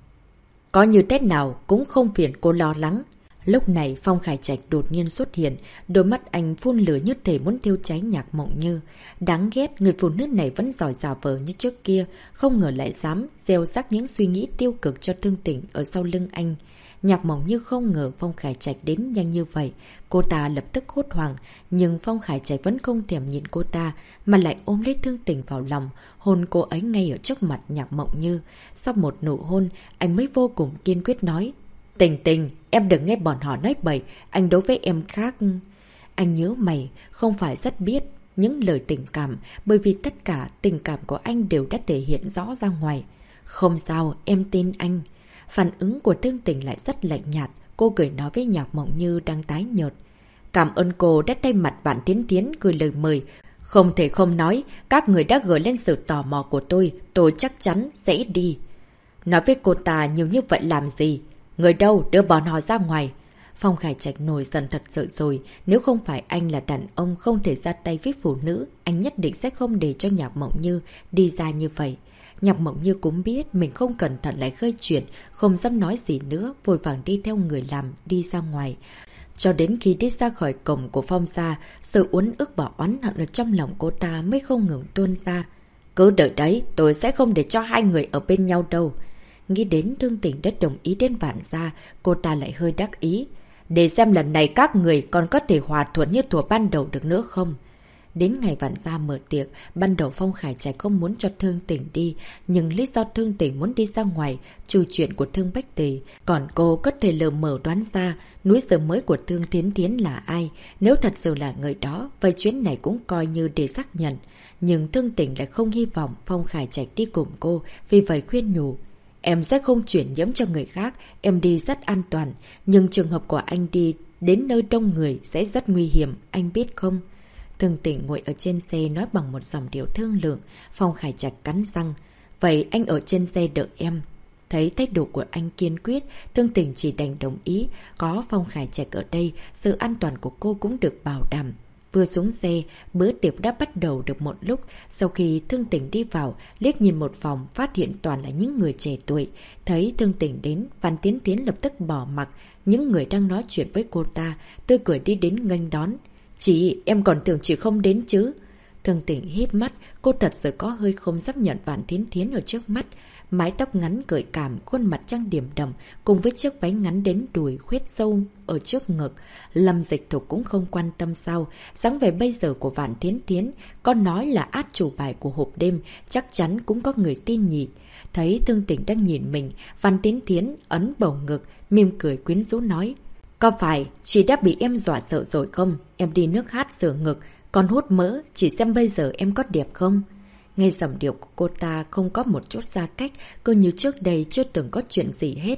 Có như thế nào cũng không phiền cô lo lắng. Lúc này Phong Khải Trạch đột nhiên xuất hiện, đôi mắt anh phun lửa như thể muốn thiêu cháy Nhạc Mộng Như. Đáng ghét, người phụ nữ này vẫn giỏi giả vờ như trước kia, không ngờ lại dám gieo rắc những suy nghĩ tiêu cực cho Thương Tình ở sau lưng anh. Nhạc Mộng Như không ngờ Phong Khải Trạch đến nhanh như vậy, cô ta lập tức hốt hoảng, nhưng Phong Khải Trạch vẫn không thèm nhìn cô ta, mà lại ôm lấy Thương Tình vào lòng, hôn cô ấy ngay ở trước mặt Nhạc Mộng Như. Sau một nụ hôn, anh mới vô cùng kiên quyết nói. Tình Tình, em đừng nghe bọn họ nói bậy, anh đối với em khác. Anh nhớ mày, không phải rất biết những lời tình cảm, bởi vì tất cả tình cảm của anh đều đã thể hiện rõ ra ngoài. Không sao, em tin anh. Phản ứng của Thương Tình lại rất lạnh nhạt, cô cười nói với Nhạc Mộng Như đang tái nhợt. Cảm ơn cô đã thay mặt bạn Tiến Tiến gửi lời mời. Không thể không nói, các người đã gửi lên sự tò mò của tôi chắc chắn sẽ đi. Nói với cô ta nhiều như vậy làm gì? Người đâu, đưa bọn họ ra ngoài. Phong Khải Trạch nổi giận thật sự rồi. Nếu không phải anh là đàn ông không thể ra tay với phụ nữ, anh nhất định sẽ không để cho Nhạc Mộng Như đi ra như vậy. Nhạc Mộng Như cũng biết mình không cẩn thận lại gây chuyện, không dám nói gì nữa, vội vàng đi theo người làm, đi ra ngoài. Cho đến khi đi ra khỏi cổng của Phong gia, sự uốn ức và oán hận ở trong lòng cô ta mới không ngừng tuôn ra. Cứ đợi đấy, tôi sẽ không để cho hai người ở bên nhau đâu. Nghĩ đến Thương Tình đã đồng ý đến Vạn gia, cô ta lại hơi đắc ý. Để xem lần này các người còn có thể hòa thuận như thuở ban đầu được nữa không? Đến ngày Vạn gia mở tiệc, ban đầu Phong Khải Trạch không muốn cho Thương Tình đi, nhưng lý do Thương Tình muốn đi ra ngoài, trừ chuyện của Thương Bách Tề. Còn cô có thể lờ mờ đoán ra núi giờ mới của Thương Thiến Thiến là ai. Nếu thật sự là người đó, vậy chuyến này cũng coi như để xác nhận. Nhưng Thương Tình lại không hy vọng Phong Khải Trạch đi cùng cô, vì vậy khuyên nhủ. Em sẽ không chuyển nhiễm cho người khác, em đi rất an toàn. Nhưng trường hợp của anh đi đến nơi đông người sẽ rất nguy hiểm, anh biết không? Thương Tình ngồi ở trên xe nói bằng một giọng điệu thương lượng. Phong Khải Trạch cắn răng. Vậy anh ở trên xe đợi em. Thấy thái độ của anh kiên quyết, Thương Tình chỉ đành đồng ý. Có Phong Khải Trạch ở đây, sự an toàn của cô cũng được bảo đảm. Vừa xuống xe, bữa tiệc đã bắt đầu được một lúc. Sau khi Thương Tình đi vào, liếc nhìn một vòng, phát hiện toàn là những người trẻ tuổi. Thấy Thương Tình đến, Văn Tiến Tiến lập tức bỏ mặc những người đang nói chuyện với cô ta, tươi cười đi đến nghênh đón. Chị, em còn tưởng chị không đến chứ. Thương Tình híp mắt, cô thật sự có hơi không dám nhận Vạn Thiến Thiến ở trước mắt. Mái tóc ngắn gợi cảm, khuôn mặt trang điểm đậm, cùng với chiếc váy ngắn đến đùi khuyết sâu ở trước ngực. Lâm Dịch Thục cũng không quan tâm sao. Dáng vẻ bây giờ của Vạn Thiến Thiến, có nói là át chủ bài của hộp đêm, chắc chắn cũng có người tin nhỉ. Thấy Thương Tình đang nhìn mình, Vạn Thiến Thiến ấn bầu ngực, mỉm cười quyến rũ nói. Có phải chị đã bị em dọa sợ rồi không? Em đi nước hát rửa ngực, còn hút mỡ, chỉ xem bây giờ em có đẹp không? Nghe giọng điệu của cô ta không có một chút xa cách, cứ như trước đây chưa từng có chuyện gì hết.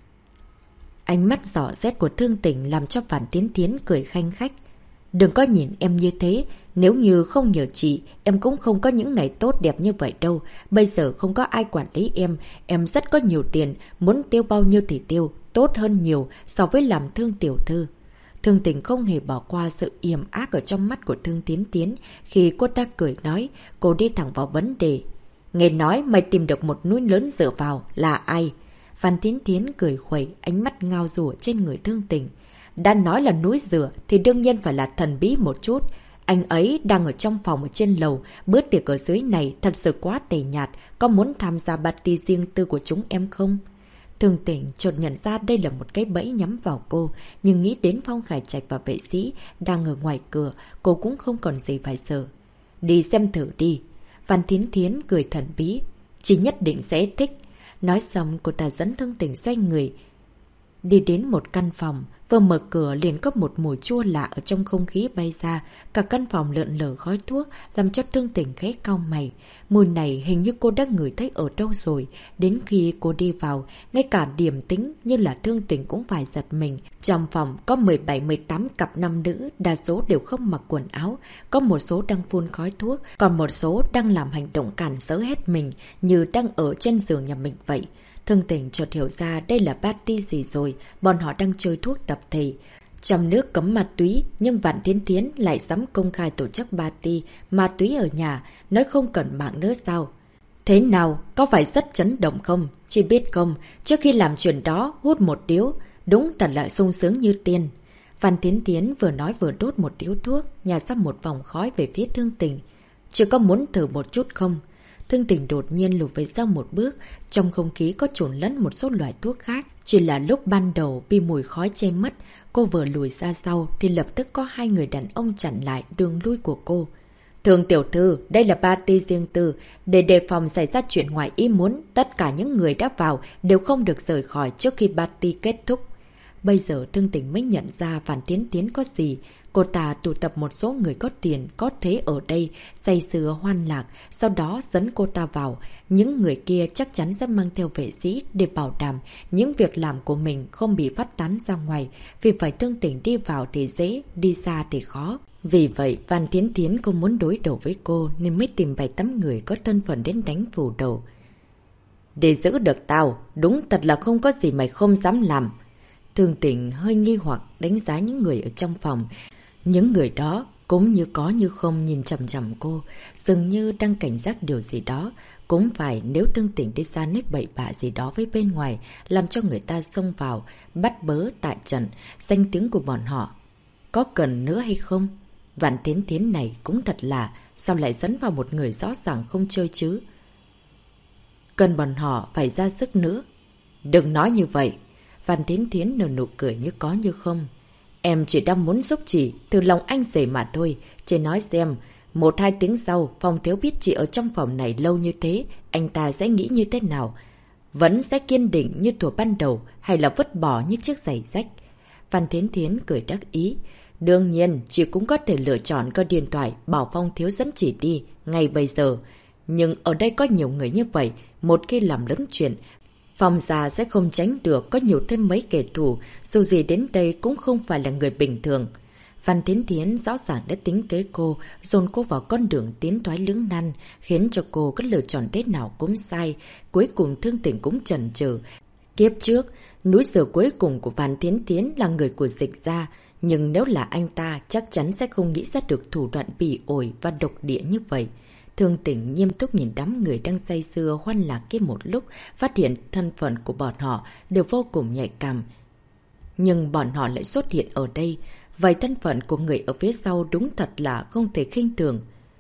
Ánh mắt giỏ rét của Thương Tình làm cho Vạn Thiến Thiến cười khanh khách. Đừng có nhìn em như thế, nếu như không nhờ chị, em cũng không có những ngày tốt đẹp như vậy đâu. Bây giờ không có ai quản lý em rất có nhiều tiền, muốn tiêu bao nhiêu thì tiêu, tốt hơn nhiều so với làm thương tiểu thư. Thương Tình không hề bỏ qua sự yểm ác ở trong mắt của Thương Thiến Thiến. Khi cô ta cười nói, cô đi thẳng vào vấn đề. Nghe nói mày tìm được một núi lớn dựa vào, là ai? Vạn Thiến Thiến cười khuẩy, ánh mắt ngao rủa trên người Thương Tình. Đã nói là núi dựa thì đương nhiên phải là thần bí một chút. Anh ấy đang ở trong phòng ở trên lầu, bữa tiệc ở dưới này thật sự quá tẻ nhạt, có muốn tham gia party riêng tư của chúng em không? Thương Tình chợt nhận ra đây là một cái bẫy nhắm vào cô, nhưng nghĩ đến Phong Khải Trạch và vệ sĩ đang ở ngoài cửa, cô cũng không còn gì phải sợ. Đi xem thử đi. Vạn Thiến Thiến cười thần bí. Chị nhất định sẽ thích. Nói xong cô ta dẫn Thương Tình xoay người. Đi đến một căn phòng, vừa mở cửa liền có một mùi chua lạ ở trong không khí bay ra. Cả căn phòng lượn lờ khói thuốc, làm cho Thương Tình khẽ cau mày. Mùi này hình như cô đã ngửi thấy ở đâu rồi. Đến khi cô đi vào, ngay cả điềm tĩnh như là Thương Tình cũng phải giật mình. Trong phòng có 17-18 cặp nam nữ, đa số đều không mặc quần áo. Có một số đang phun khói thuốc, còn một số đang làm hành động cản rỡ hết mình, như đang ở trên giường nhà mình vậy. Thương Tình chợt hiểu ra đây là party gì rồi, bọn họ đang chơi thuốc tập thể. Trong nước cấm ma túy, nhưng Vạn Thiến Thiến lại dám công khai tổ chức party ma túy ở nhà, nói không cần mạng nữa sao? Thế nào, có phải rất chấn động không? Chị biết không, trước khi làm chuyện đó hút một điếu, đúng thật là sung sướng như tiên. Vạn Thiến Thiến vừa nói vừa đốt một điếu thuốc, nhả ra một vòng khói về phía Thương Tình. Chị có muốn thử một chút không? Thương Tình đột nhiên lùi về sau một bước, trong không khí có trộn lẫn một số loại thuốc khác. Chỉ là lúc ban đầu bị mùi khói che mất, cô vừa lùi ra sau thì lập tức có hai người đàn ông chặn lại đường lui của cô. Thường tiểu thư, đây là party riêng tư, để đề phòng xảy ra chuyện ngoài ý muốn, tất cả những người đã vào đều không được rời khỏi trước khi party kết thúc. Bây giờ Thương Tình mới nhận ra Vạn Thiến Thiến có gì. Cô ta tụ tập một số người có tiền, có thế ở đây, say sưa hoan lạc, sau đó dẫn cô ta vào. Những người kia chắc chắn sẽ mang theo vệ sĩ để bảo đảm những việc làm của mình không bị phát tán ra ngoài. Vì phải Thương Tình đi vào thì dễ, đi xa thì khó. Vì vậy, Vạn Thiến Thiến không muốn đối đầu với cô nên mới tìm 7-8 người có thân phận đến đánh phủ đầu. Để giữ được tao, đúng thật là không có gì mày không dám làm. Thương Tình hơi nghi hoặc đánh giá những người ở trong phòng. Những người đó cũng như có như không nhìn chằm chằm cô, dường như đang cảnh giác điều gì đó. Cũng phải nếu Thương Tình đi ra nét bậy bạ gì đó với bên ngoài, làm cho người ta xông vào, bắt bớ tại trận, danh tiếng của bọn họ có cần nữa hay không? Vạn Thiến Thiến này cũng thật là, sao lại dẫn vào một người rõ ràng không chơi chứ? Cần bọn họ phải ra sức nữa. Đừng nói như vậy. Vạn Thiến Thiến nở nụ cười như có như không. Em chỉ đang muốn giúp chị, từ lòng anh rể mà thôi. Chị nói xem, 1-2 tiếng sau, Phong Thiếu biết chị ở trong phòng này lâu như thế, anh ta sẽ nghĩ như thế nào? Vẫn sẽ kiên định như thuở ban đầu, hay là vứt bỏ như chiếc giày rách? Vạn Thiến Thiến cười đắc ý. Đương nhiên, chị cũng có thể lựa chọn có điện thoại, bảo Phong Thiếu dẫn chị đi, ngay bây giờ. Nhưng ở đây có nhiều người như vậy, một khi làm lớn chuyện, Phong gia sẽ không tránh được có nhiều thêm mấy kẻ thù, dù gì đến đây cũng không phải là người bình thường. Vạn Thiến Thiến rõ ràng đã tính kế cô, dồn cô vào con đường tiến thoái lưỡng nan, khiến cho cô có lựa chọn thế nào cũng sai. Cuối cùng Thương Tình cũng chần chừ. Kiếp trước, núi dựa cuối cùng của Vạn Thiến Thiến là người của Dịch gia, nhưng nếu là anh ta chắc chắn sẽ không nghĩ ra được thủ đoạn bỉ ổi và độc địa như vậy. Thương Tình nghiêm túc nhìn đám người đang say sưa hoan lạc kia một lúc, phát hiện thân phận của bọn họ đều vô cùng nhạy cảm. Nhưng bọn họ lại xuất hiện ở đây, vậy thân phận của người ở phía sau đúng thật là không thể khinh thường.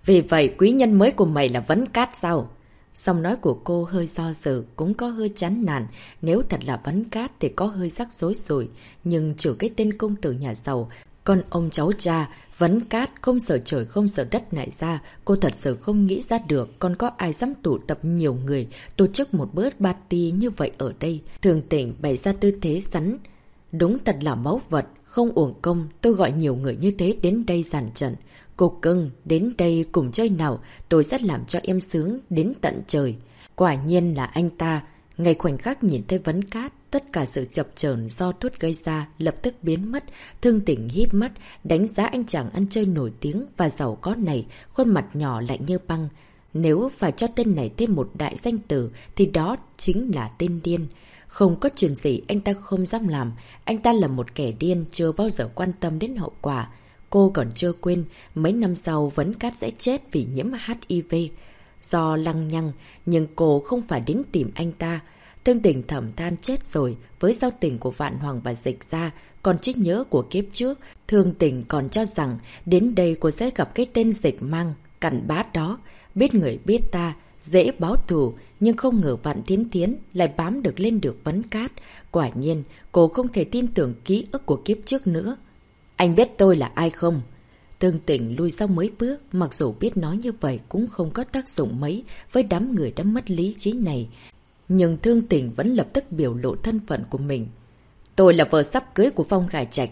Vì vậy quý nhân mới của mày là Vấn Cát sao? Giọng nói của cô hơi do dự, cũng có hơi chán nản. Nếu thật là Vấn Cát thì có hơi rắc rối rồi. Nhưng trừ cái tên công tử nhà giàu, con ông cháu cha, Vấn Cát không sợ trời không sợ đất này ra, cô thật sự không nghĩ ra được còn có ai dám tụ tập nhiều người, tổ chức một bữa party như vậy ở đây. Thường Tỉnh bày ra tư thế sắn. Đúng thật là máu vật, không uổng công, tôi gọi nhiều người như thế đến đây dàn trận. Cô cưng, đến đây cùng chơi nào, tôi sẽ làm cho em sướng đến tận trời. Quả nhiên là anh ta. Ngay khoảnh khắc nhìn thấy Vấn Cát, tất cả sự chập chờn do thuốc gây ra lập tức biến mất. Thương Tỉnh híp mắt, đánh giá anh chàng ăn chơi nổi tiếng và giàu có này, khuôn mặt nhỏ lạnh như băng. Nếu phải cho tên này thêm một đại danh từ thì đó chính là tên điên. Không có chuyện gì anh ta không dám làm, anh ta là một kẻ điên chưa bao giờ quan tâm đến hậu quả. Cô còn chưa quên, mấy năm sau Vấn Cát sẽ chết vì nhiễm HIV. Do lăng nhăng, nhưng cô không phải đến tìm anh ta. Thương Tình thầm than chết rồi, với giao tình của Vạn Hoàng và Dịch Gia, còn trí nhớ của kiếp trước, Thương Tình còn cho rằng đến đây cô sẽ gặp cái tên Dịch Mang, cặn bá đó. Biết người biết ta, dễ báo thù, nhưng không ngờ Vạn Thiến Thiến lại bám được lên được Vấn Cát. Quả nhiên, cô không thể tin tưởng ký ức của kiếp trước nữa. Anh biết tôi là ai không? Thương Tình lui sau mấy bước, mặc dù biết nói như vậy cũng không có tác dụng mấy với đám người đã mất lý trí này. Nhưng Thương Tình vẫn lập tức biểu lộ thân phận của mình. Tôi là vợ sắp cưới của Phong Khải Trạch.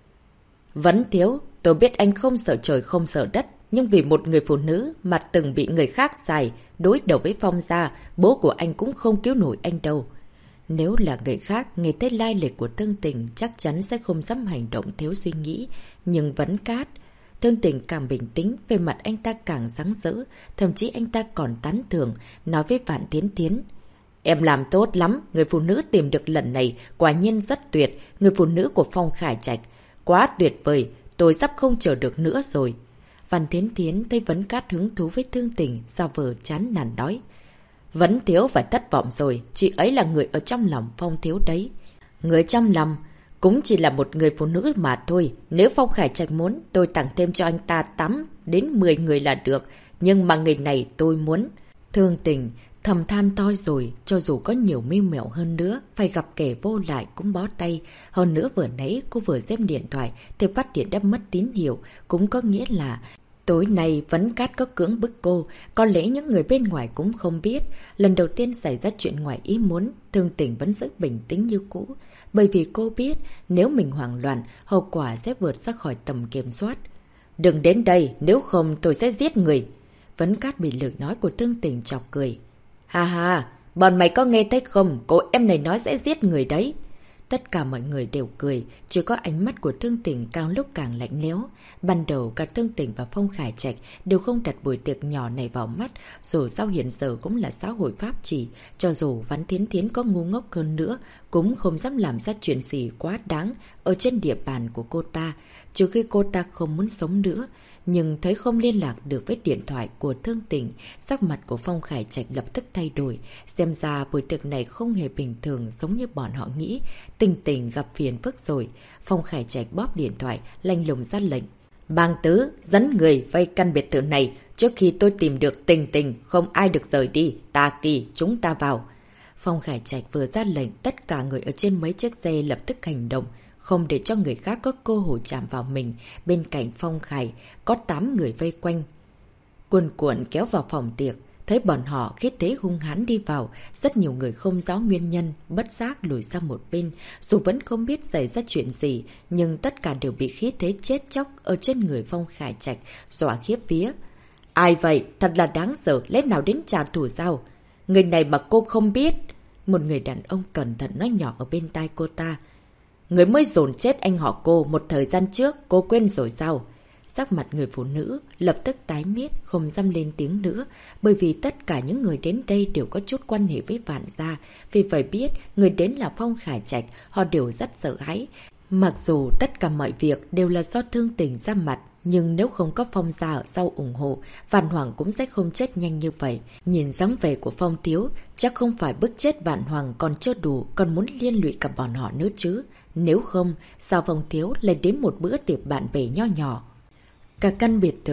Vấn Thiếu, tôi biết anh không sợ trời không sợ đất, nhưng vì một người phụ nữ mà từng bị người khác xài, đối đầu với Phong gia, bố của anh cũng không cứu nổi anh đâu. Nếu là người khác, nghe tới lai lịch của Thương Tình chắc chắn sẽ không dám hành động thiếu suy nghĩ. Nhưng Vấn Cát, Thương Tình càng bình tĩnh, về mặt anh ta càng sáng rỡ, thậm chí anh ta còn tán thưởng, nói với Vạn Thiến Thiến. Em làm tốt lắm, người phụ nữ tìm được lần này, quả nhiên rất tuyệt, người phụ nữ của Phong Khải Trạch. Quá tuyệt vời, tôi sắp không chờ được nữa rồi. Vạn Thiến Thiến thấy Vấn Cát hứng thú với Thương Tình, sao vờ chán nản nói. Vấn Thiếu phải thất vọng rồi, chị ấy là người ở trong lòng Phong Thiếu đấy. Người trong lòng cũng chỉ là một người phụ nữ mà thôi. Nếu Phong Khải Trạch muốn, tôi tặng thêm cho anh ta 8 đến 10 người là được. Nhưng mà người này tôi muốn. Thương Tình thầm than toi rồi, cho dù có nhiều mưu mẹo hơn nữa, phải gặp kẻ vô lại cũng bó tay. Hơn nữa vừa nãy cô vừa xem điện thoại thì phát điện đã mất tín hiệu, cũng có nghĩa là tối nay Vấn Cát có cưỡng bức cô, có lẽ những người bên ngoài cũng không biết. Lần đầu tiên xảy ra chuyện ngoài ý muốn, Thương Tình vẫn rất bình tĩnh như cũ, bởi vì cô biết nếu mình hoảng loạn, hậu quả sẽ vượt ra khỏi tầm kiểm soát. Đừng đến đây, nếu không tôi sẽ giết người. Vấn Cát bị lời nói của Thương Tình chọc cười. Ha ha, bọn mày có nghe thấy không, cô em này nói sẽ giết người đấy. Tất cả mọi người đều cười, chỉ có ánh mắt của Thương Tình càng lúc càng lạnh lẽo. Ban đầu cả Thương Tình và Phong Khải Trạch đều không đặt buổi tiệc nhỏ này vào mắt, dù sao hiện giờ cũng là xã hội pháp trị, cho dù Ván Thiến Thiến có ngu ngốc hơn nữa, cũng không dám làm ra chuyện gì quá đáng ở trên địa bàn của cô ta, trừ khi cô ta không muốn sống nữa. Nhưng thấy không liên lạc được với điện thoại của Thương Tình, sắc mặt của Phong Khải Trạch lập tức thay đổi. Xem ra buổi tiệc này không hề bình thường giống như bọn họ nghĩ. Tình Tình gặp phiền phức rồi. Phong Khải Trạch bóp điện thoại, lạnh lùng ra lệnh. Bang Tứ, dẫn người vây căn biệt thự này. Trước khi tôi tìm được Tình Tình, không ai được rời đi. Ta Kỳ, chúng ta vào. Phong Khải Trạch vừa ra lệnh, tất cả người ở trên mấy chiếc xe lập tức hành động, không để cho người khác có cơ hội chạm vào mình. Bên cạnh Phong Khải có 8 người vây quanh, cuồn cuộn kéo vào phòng tiệc. Thấy bọn họ khí thế hung hãn đi vào, rất nhiều người không rõ nguyên nhân, bất giác lùi sang một bên. Dù vẫn không biết xảy ra chuyện gì, nhưng tất cả đều bị khí thế chết chóc ở trên người Phong Khải Trạch dọa khiếp vía. Ai vậy? Thật là đáng sợ, lẽ nào đến trả thù sao? Người này mà cô không biết. Một người đàn ông cẩn thận nói nhỏ ở bên tai cô ta. Người mới dồn chết anh họ cô một thời gian trước, cô quên rồi sao? Sắc mặt người phụ nữ lập tức tái mét, không dám lên tiếng nữa, bởi vì tất cả những người đến đây đều có chút quan hệ với Vạn gia, vì phải biết người đến là Phong Khải Trạch, họ đều rất sợ hãi. Mặc dù tất cả mọi việc đều là do Thương Tình ra mặt, nhưng nếu không có Phong gia ở sau ủng hộ, Vạn Hoàng cũng sẽ không chết nhanh như vậy. Nhìn dáng vẻ của Phong Thiếu, chắc không phải bức chết Vạn Hoàng còn chưa đủ, còn muốn liên lụy cả bọn họ nữa chứ. Nếu không, sao Phong Thiếu lại đến một bữa tiệc bạn bè nho nhỏ? Cả căn biệt thự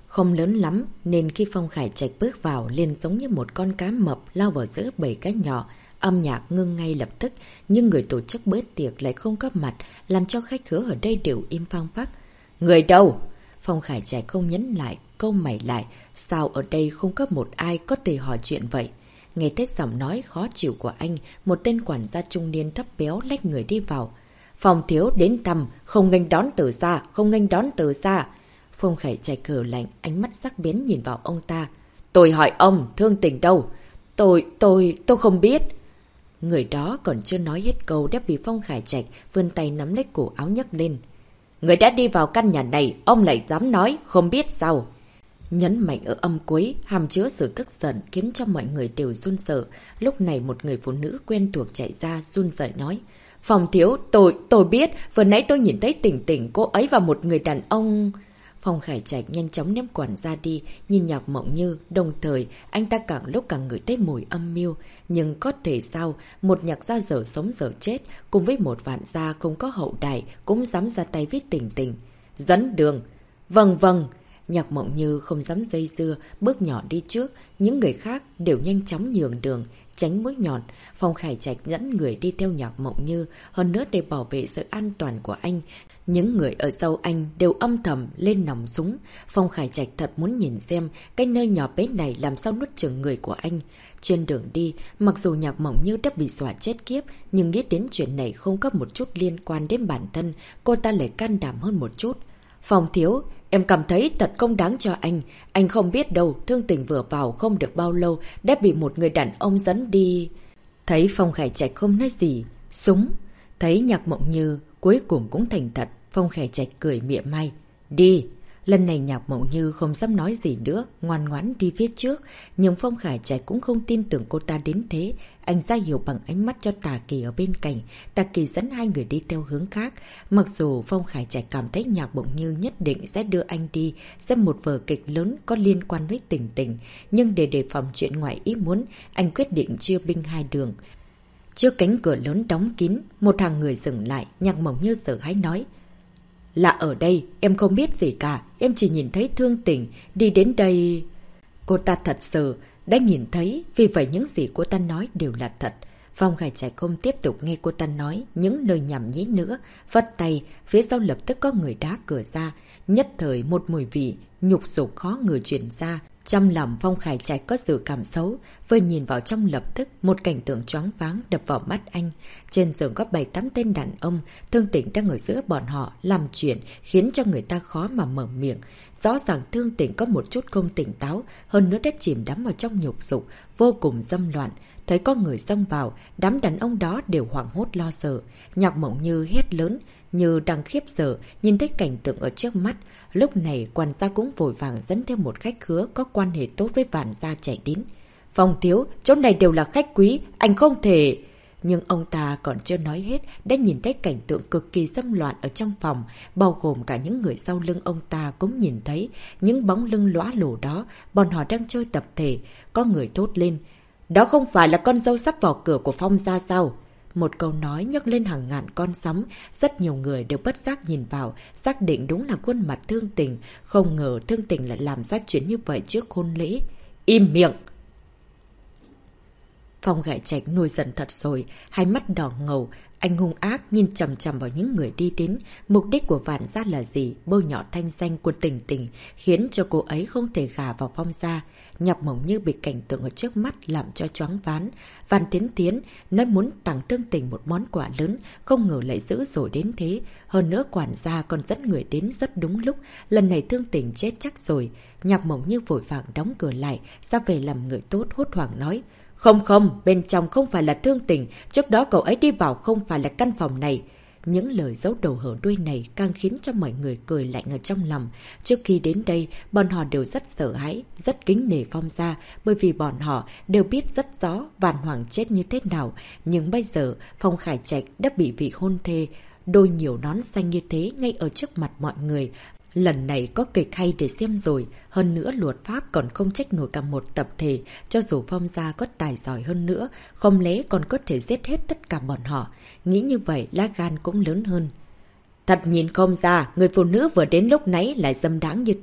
không lớn lắm, nên khi Phong Khải Trạch bước vào liền giống như một con cá mập lao vào giữa bầy cá nhỏ. Âm nhạc ngưng ngay lập tức, nhưng người tổ chức bữa tiệc lại không có mặt, làm cho khách khứa ở đây đều im phăng phắc. Người đâu? Phong Khải Trạch không nhấn lại, câu mày lại. Sao ở đây không có một ai có thể hỏi chuyện vậy? Nghe thấy giọng nói khó chịu của anh, một tên quản gia trung niên thấp béo lách người đi vào. Phong thiếu đến thăm, không nghênh đón từ xa, không nghênh đón từ xa. Phong Khải Trạch cờ lạnh, ánh mắt sắc bén nhìn vào ông ta. Tôi hỏi ông, Thương Tình đâu? Tôi không biết. Người đó còn chưa nói hết câu đã bị Phong Khải Trạch vươn tay nắm lấy cổ áo nhấc lên. Người đã đi vào căn nhà này, ông lại dám nói, không biết sao? Nhấn mạnh ở âm cuối, hàm chứa sự tức giận khiến cho mọi người đều run sợ. Lúc này một người phụ nữ quen thuộc chạy ra run rẩy nói. Phong thiếu, tôi biết, vừa nãy tôi nhìn thấy Tình Tình, cô ấy và một người đàn ông... Phong Khải Trạch nhanh chóng ném quản ra đi, nhìn Nhạc Mộng Như, đồng thời anh ta càng lúc càng ngửi thấy mùi âm mưu. Nhưng có thể sao, một Nhạc gia dở sống dở chết, cùng với một Vạn gia không có hậu đại, cũng dám ra tay với Tình Tình. Dẫn đường! Vâng vâng! Nhạc Mộng Như không dám dây dưa, bước nhỏ đi trước, những người khác đều nhanh chóng nhường đường, tránh mũi nhọn. Phong Khải Trạch dẫn người đi theo Nhạc Mộng Như, hơn nữa để bảo vệ sự an toàn của anh. Những người ở sau anh đều âm thầm lên nòng súng. Phong Khải Trạch thật muốn nhìn xem cái nơi nhỏ bé này làm sao nuốt chửng người của anh. Trên đường đi, mặc dù Nhạc Mộng Như đã bị dọa chết khiếp, nhưng nghĩ đến chuyện này không có một chút liên quan đến bản thân, cô ta lại can đảm hơn một chút. Phong thiếu, em cảm thấy thật không đáng cho anh không biết đâu, Thương Tình vừa vào không được bao lâu đã bị một người đàn ông dẫn đi. Thấy Phong Khải Trạch không nói gì, súng. Thấy Nhạc Mộng Như cuối cùng cũng thành thật, Phong Khải Trạch cười mỉa mai. Đi! Lần này Nhạc Mộng Như không dám nói gì nữa, ngoan ngoãn đi viết trước. Nhưng Phong Khải Trạch cũng không tin tưởng cô ta đến thế. Anh ra hiểu bằng ánh mắt cho Tà Kỳ ở bên cạnh. Tà Kỳ dẫn hai người đi theo hướng khác. Mặc dù Phong Khải Trạch cảm thấy Nhạc Mộng Như nhất định sẽ đưa anh đi xem một vở kịch lớn có liên quan với Tình Tình. Nhưng để đề phòng chuyện ngoài ý muốn, anh quyết định chia binh hai đường. Trước cánh cửa lớn đóng kín, một hàng người dừng lại, Nhạc Mộng Như sợ hãi nói. Là ở đây, em không biết gì cả, em chỉ nhìn thấy Thương Tình, đi đến đây... Cô ta thật sự đã nhìn thấy, vì vậy những gì cô ta nói đều là thật. Phong Khải Trạch không tiếp tục nghe cô ta nói những lời nhảm nhí nữa, vắt tay, phía sau lập tức có người đá cửa ra. Nhất thời một mùi vị, nhục dục khó ngờ truyền ra. Trong lòng Phong Khải Trạch có dự cảm xấu, vừa nhìn vào trong lập tức một cảnh tượng choáng váng đập vào mắt anh. Trên giường có 7-8 tên đàn ông, Thương Tình đang ở giữa bọn họ làm chuyện khiến cho người ta khó mà mở miệng. Rõ ràng Thương Tình có một chút không tỉnh táo, hơn nữa đã chìm đắm vào trong nhục dục, vô cùng dâm loạn. Thấy có người xông vào, đám đàn ông đó đều hoảng hốt lo sợ. Nhạc Mộng Như hét lớn, như đang khiếp sợ nhìn thấy cảnh tượng ở trước mắt. Lúc này quản gia cũng vội vàng dẫn theo một khách khứa có quan hệ tốt với Vạn gia chạy đến. Phong thiếu, chỗ này đều là khách quý, anh không thể... Nhưng ông ta còn chưa nói hết, đã nhìn thấy cảnh tượng cực kỳ xâm loạn ở trong phòng, bao gồm cả những người sau lưng ông ta cũng nhìn thấy những bóng lưng lóa lổ đó, bọn họ đang chơi tập thể. Có người thốt lên, đó không phải là con dâu sắp vào cửa của Phong gia sao? Một câu nói nhấc lên hàng ngàn con sóng, rất nhiều người đều bất giác nhìn vào, xác định đúng là khuôn mặt Thương Tình, không ngờ Thương Tình lại làm ra chuyện như vậy trước hôn lễ. Im miệng! Phong Khải Trạch nổi giận thật rồi, hai mắt đỏ ngầu, anh hung ác nhìn chằm chằm vào những người đi đến. Mục đích của Vạn gia là gì? Bôi nhọ thanh danh của Tình Tình, khiến cho cô ấy không thể gả vào Phong gia. Nhạc Mộng Như bị cảnh tượng ở trước mắt làm cho choáng váng. Văn Tiến Tiến nói muốn tặng Thương Tình một món quà lớn, không ngờ lại dữ dội đến thế. Hơn nữa quản gia còn dẫn người đến rất đúng lúc, lần này Thương Tình chết chắc rồi. Nhạc Mộng Như vội vàng đóng cửa lại, ra về làm người tốt hốt hoảng nói. Không, bên trong không phải là Thương Tình, trước đó cậu ấy đi vào không phải là căn phòng này. Những lời giấu đầu hở đuôi này càng khiến cho mọi người cười lạnh ở trong lòng. Trước khi đến đây, bọn họ đều rất sợ hãi, rất kính nể Phong gia, bởi vì bọn họ đều biết rất rõ Vạn Hoàng chết như thế nào. Nhưng bây giờ, Phong Khải Trạch đã bị vị hôn thê, đôi nhiều nón xanh như thế ngay ở trước mặt mọi người. Lần này có kịch hay để xem rồi, hơn nữa luật pháp còn không trách nổi cả một tập thể, cho dù Phong gia có tài giỏi hơn nữa, không lẽ còn có thể giết hết tất cả bọn họ. Nghĩ như vậy lá gan cũng lớn hơn. Thật nhìn không ra, người phụ nữ vừa đến lúc nãy lại dâm đáng như thế,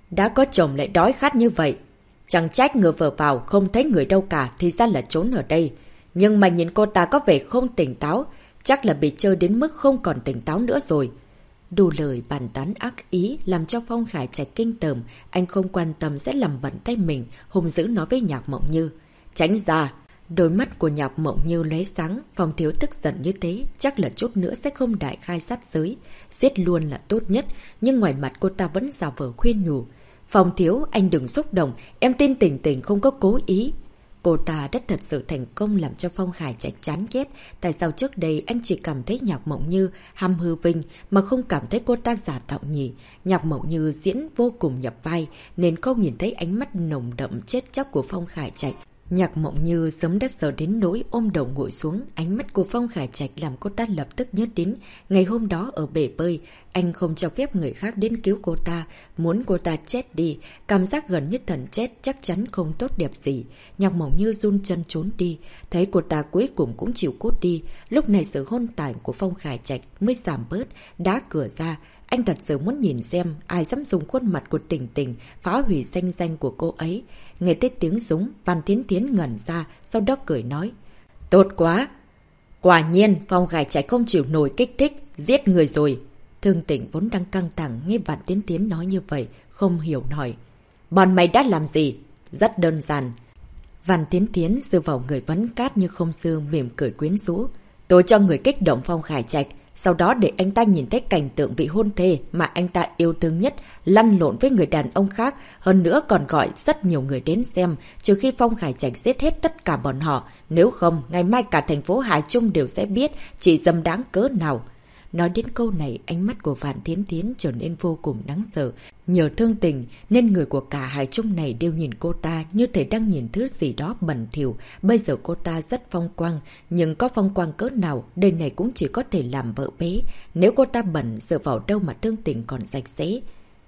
Đã có chồng lại đói khát như vậy. Chẳng trách ngờ vừa vào không thấy người đâu cả thì ra là trốn ở đây. Nhưng mà nhìn cô ta có vẻ không tỉnh táo, chắc là bị chơi đến mức không còn tỉnh táo nữa rồi. Đủ lời bàn tán ác ý làm cho Phong Khải Trạch kinh tởm, anh không quan tâm sẽ làm bẩn tay mình, hung dữ nói với Nhạc Mộng Như. Tránh ra! Đôi mắt của Nhạc Mộng Như lóe sáng, Phong Thiếu tức giận như thế, chắc là chút nữa sẽ không đại khai sát giới. Giết luôn là tốt nhất, nhưng ngoài mặt cô ta vẫn giả vờ khuyên nhủ. Phong Thiếu, anh đừng xúc động, em tin Tình Tình không có cố ý. Cô ta đã thật sự thành công làm cho Phong Khải Trạch chán ghét. Tại sao trước đây anh chỉ cảm thấy Nhạc Mộng Như hăm hư vinh mà không cảm thấy cô ta giả tạo nhỉ? Nhạc Mộng Như diễn vô cùng nhập vai nên không nhìn thấy ánh mắt nồng đậm chết chóc của Phong Khải Trạch. Nhạc Mộng Như sớm đã sợ đến nỗi ôm đầu ngồi xuống, ánh mắt của Phong Khải Trạch làm cô ta lập tức nhớ đến ngày hôm đó ở bể bơi, anh không cho phép người khác đến cứu cô ta, muốn cô ta chết đi, cảm giác gần như thần chết chắc chắn không tốt đẹp gì. Nhạc Mộng Như run chân trốn đi, thấy cô ta cuối cùng cũng chịu cút đi, lúc này sự hôn tàn của Phong Khải Trạch mới giảm bớt, đá cửa ra. Anh thật sự muốn nhìn xem ai dám dùng khuôn mặt của Tình Tình phá hủy danh danh của cô ấy. Nghe tới tiếng súng, Văn Thiến Thiến ngẩn ra, sau đó cười nói. Tốt quá! Quả nhiên, Phong Khải Trạch không chịu nổi kích thích, giết người rồi. Thương Tình vốn đang căng thẳng, nghe Văn Thiến Thiến nói như vậy, không hiểu hỏi. Bọn mày đã làm gì? Rất đơn giản. Văn Thiến Thiến dựa vào người Vấn Cát như không xương mỉm cười quyến rũ. Tôi cho người kích động Phong Khải Trạch. Sau đó để anh ta nhìn thấy cảnh tượng vị hôn thê mà anh ta yêu thương nhất lăn lộn với người đàn ông khác, hơn nữa còn gọi rất nhiều người đến xem, trừ khi Phong Khải Trạch giết hết tất cả bọn họ, nếu không ngày mai cả thành phố Hải Trung đều sẽ biết chị dâm đáng cỡ nào. Nói đến câu này, ánh mắt của Vạn Thiến Thiến trở nên vô cùng đáng sợ. Nhờ Thương Tình nên người của cả Hải Trung này đều nhìn cô ta như thể đang nhìn thứ gì đó bẩn thỉu. Bây giờ cô ta rất phong quang, nhưng có phong quang cỡ nào, đời này cũng chỉ có thể làm vợ bé. Nếu cô ta bẩn, dựa vào đâu mà Thương Tình còn sạch sẽ.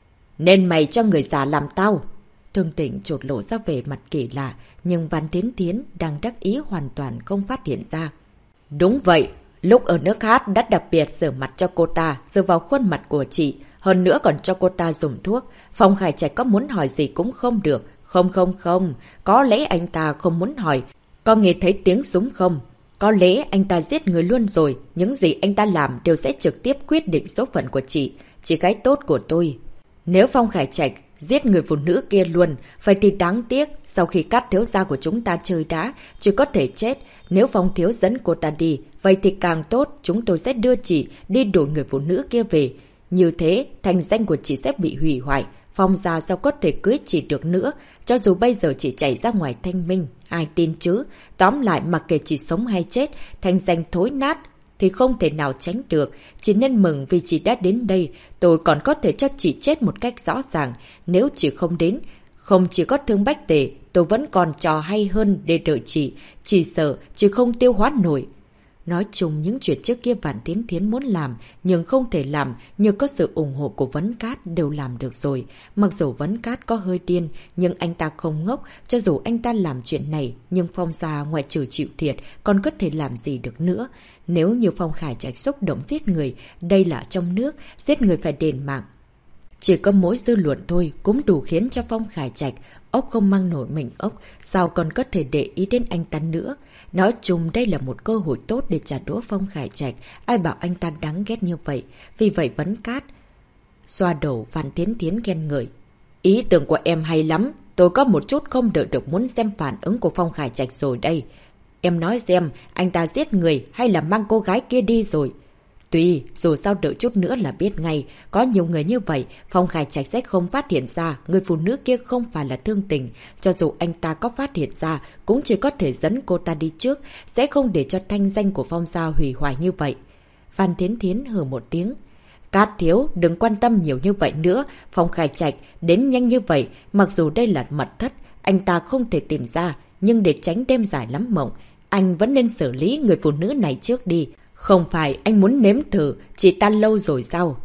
Nên mày cho người già làm tao. Thương Tình chột lộ ra về mặt kỳ lạ, nhưng Vạn Thiến Thiến đang đắc ý hoàn toàn không phát hiện ra. Đúng vậy. Lúc ở nước hát đã đặc biệt rửa mặt cho cô ta, dựa vào khuôn mặt của chị, hơn nữa còn cho cô ta dùng thuốc. Phong Khải Trạch có muốn hỏi gì cũng không được. Không, có lẽ anh ta không muốn hỏi. Có nghe thấy tiếng súng không? Có lẽ anh ta giết người luôn rồi, những gì anh ta làm đều sẽ trực tiếp quyết định số phận của chị gái tốt của tôi. Nếu Phong Khải Trạch giết người phụ nữ kia luôn, vậy thì đáng tiếc, sau khi Cát thiếu gia của chúng ta chơi đá, chỉ có thể chết. Nếu Phong thiếu dẫn cô ta đi, vậy thì càng tốt, chúng tôi sẽ đưa chị đi đổi người phụ nữ kia về. Như thế, thành danh của chị sẽ bị hủy hoại. Phong gia sao có thể cưới chị được nữa, cho dù bây giờ chị chạy ra ngoài thanh minh, ai tin chứ. Tóm lại mặc kệ chị sống hay chết, thành danh thối nát thì không thể nào tránh được. Chị nên mừng vì chị đã đến đây, tôi còn có thể cho chị chết một cách rõ ràng. Nếu chị không đến, không chỉ có Thương Bách Tề, tôi vẫn còn trò hay hơn để đợi chị. Chỉ sợ chị không tiêu hóa nổi. Nói chung những chuyện trước kia Vạn Thiến Thiến muốn làm nhưng không thể làm, nhưng có sự ủng hộ của Vấn Cát đều làm được rồi. Mặc dù Vấn Cát có hơi điên nhưng anh ta không ngốc, cho dù anh ta làm chuyện này nhưng Phong gia ngoại trừ chịu thiệt còn có thể làm gì được nữa. Nếu như Phong Khải Trạch xúc động giết người, đây là trong nước, giết người phải đền mạng. Chỉ có mỗi dư luận thôi cũng đủ khiến cho Phong Khải Trạch ốc không mang nổi mình ốc, sao còn có thể để ý đến anh ta nữa. Nói chung đây là một cơ hội tốt để trả đũa Phong Khải Trạch, ai bảo anh ta đáng ghét như vậy. Vì vậy Vấn Cát xoa đầu Văn Thiến Thiến khen ngợi. Ý tưởng của em hay lắm, tôi có một chút không đợi được muốn xem phản ứng của Phong Khải Trạch rồi đây. Em nói xem, anh ta giết người hay là mang cô gái kia đi rồi? Tùy, dù sao đợi chút nữa là biết ngay. Có nhiều người như vậy, Phong Khải Trạch sẽ không phát hiện ra người phụ nữ kia không phải là Thương Tình. Cho dù anh ta có phát hiện ra, cũng chỉ có thể dẫn cô ta đi trước, sẽ không để cho thanh danh của Phong gia hủy hoại như vậy. Văn Thiến Thiến hừ một tiếng. Cát thiếu, đừng quan tâm nhiều như vậy nữa. Phong Khải Trạch đến nhanh như vậy, mặc dù đây là mật thất, anh ta không thể tìm ra, nhưng để tránh đêm dài lắm mộng, anh vẫn nên xử lý người phụ nữ này trước đi. Không phải anh muốn nếm thử, chị ta lâu rồi sao?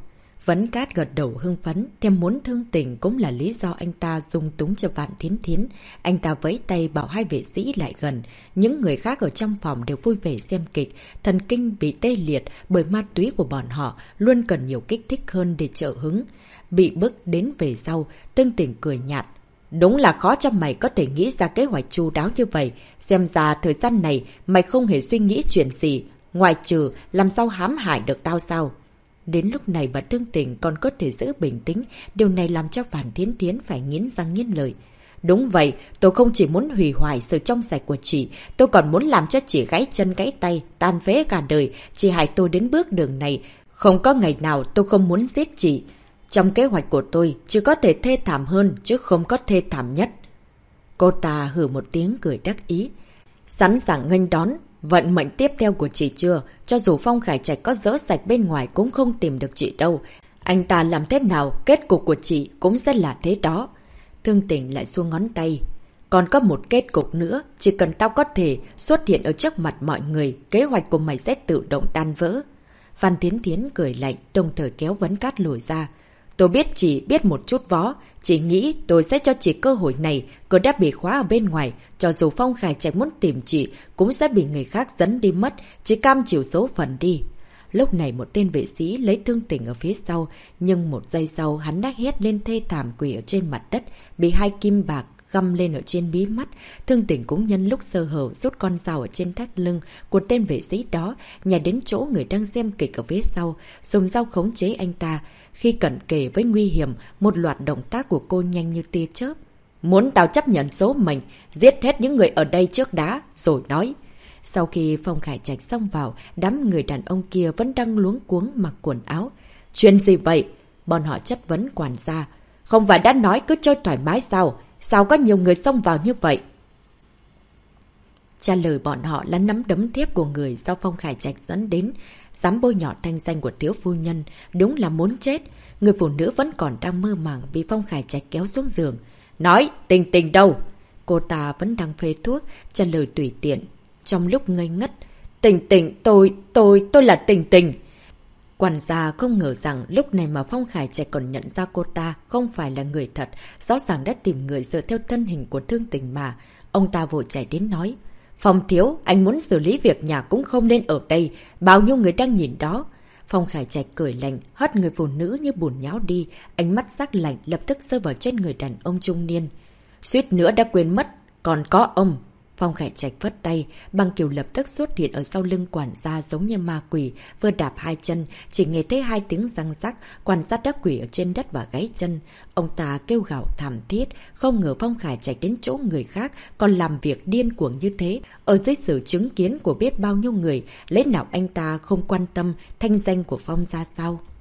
Vấn Cát gật đầu hưng phấn, thêm muốn thương tình cũng là lý do anh ta dung túng cho Vạn Thiến Thiến. Anh ta vẫy tay bảo hai vệ sĩ lại gần. Những người khác ở trong phòng đều vui vẻ xem kịch. Thần kinh bị tê liệt bởi ma túy của bọn họ, luôn cần nhiều kích thích hơn để trợ hứng. Bị bức đến về sau, Tương Tình cười nhạt. Đúng là khó cho mày có thể nghĩ ra kế hoạch chu đáo như vậy. Xem ra thời gian này mày không hề suy nghĩ chuyện gì, ngoài trừ làm sao hãm hại được tao sao. Đến lúc này bà Tương Tình còn có thể giữ bình tĩnh, điều này làm cho Vạn Thiến Thiến phải nghiến răng nghiến lợi. Đúng vậy, tôi không chỉ muốn hủy hoại sự trong sạch của chị, tôi còn muốn làm cho chị gãy chân gãy tay, tan phế cả đời. Chị hại tôi đến bước đường này, không có ngày nào tôi không muốn giết chị. Trong kế hoạch của tôi, chỉ có thể thê thảm hơn, chứ không có thê thảm nhất. Cô ta hử một tiếng cười đắc ý. Sẵn sàng nghênh đón vận mệnh tiếp theo của chị chưa? Cho dù Phong Khải Trạch có dỡ sạch bên ngoài cũng không tìm được chị đâu. Anh ta làm thế nào, kết cục của chị cũng sẽ là thế đó. Thương Tình lại xua ngón tay. Còn có một kết cục nữa, chỉ cần tao có thể xuất hiện ở trước mặt mọi người, kế hoạch của mày sẽ tự động tan vỡ. Phan Thiến Thiến cười lạnh, đồng thời kéo Vấn Cát lùi ra. Tôi biết chị biết một chút võ, chị nghĩ tôi sẽ cho chị cơ hội này, cô đã bị khóa ở bên ngoài, cho dù Phong Khải Trạch muốn tìm chị, cũng sẽ bị người khác dẫn đi mất, chỉ cam chịu số phận đi. Lúc này một tên vệ sĩ lấy Thương Tình ở phía sau, nhưng một giây sau hắn đã hét lên thê thảm quỷ ở trên mặt đất, bị hai kim bạc găm lên ở trên mí mắt. Thương Tình cũng nhân lúc sơ hở rút con dao ở trên thắt lưng của tên vệ sĩ đó, nhảy đến chỗ người đang xem kịch ở phía sau, dùng dao khống chế anh ta. Khi cận kề với nguy hiểm, một loạt động tác của cô nhanh như tia chớp. Muốn tao chấp nhận số mệnh, giết hết những người ở đây trước đã, rồi nói. Sau khi Phong Khải Trạch xông vào, đám người đàn ông kia vẫn đang luống cuống mặc quần áo. Chuyện gì vậy? Bọn họ chất vấn quản gia. Không phải đã nói cứ chơi thoải mái sao? Sao có nhiều người xông vào như vậy? Trả lời bọn họ là nắm đấm thép của người do Phong Khải Trạch dẫn đến. Dám bôi nhọ thanh danh của thiếu phu nhân, đúng là muốn chết. Người phụ nữ vẫn còn đang mơ màng bị Phong Khải Trạch kéo xuống giường. Nói, Tình Tình đâu? Cô ta vẫn đang phê thuốc, trả lời tùy tiện. Trong lúc ngây ngất, Tình Tình, tôi là Tình Tình. Quản gia không ngờ rằng lúc này mà Phong Khải Trạch còn nhận ra cô ta không phải là người thật, rõ ràng đã tìm người dựa theo thân hình của Thương Tình mà. Ông ta vội chạy đến nói. Phong thiếu, anh muốn xử lý việc nhà cũng không nên ở đây, bao nhiêu người đang nhìn đó. Phong Khải Trạch cười lạnh, hất người phụ nữ như bùn nhão đi, ánh mắt sắc lạnh lập tức rơi vào trên người đàn ông trung niên. Suýt nữa đã quên mất, còn có ông. Phong Khải Trạch vất tay, Băng Kiều lập tức xuất hiện ở sau lưng quản gia giống như ma quỷ, vừa đạp hai chân, chỉ nghe thấy hai tiếng răng rắc, quản gia đã quỷ ở trên đất và gãy chân. Ông ta kêu gào thảm thiết, không ngờ Phong Khải Trạch đến chỗ người khác còn làm việc điên cuồng như thế, ở dưới sự chứng kiến của biết bao nhiêu người, lẽ nào anh ta không quan tâm thanh danh của Phong ra sao?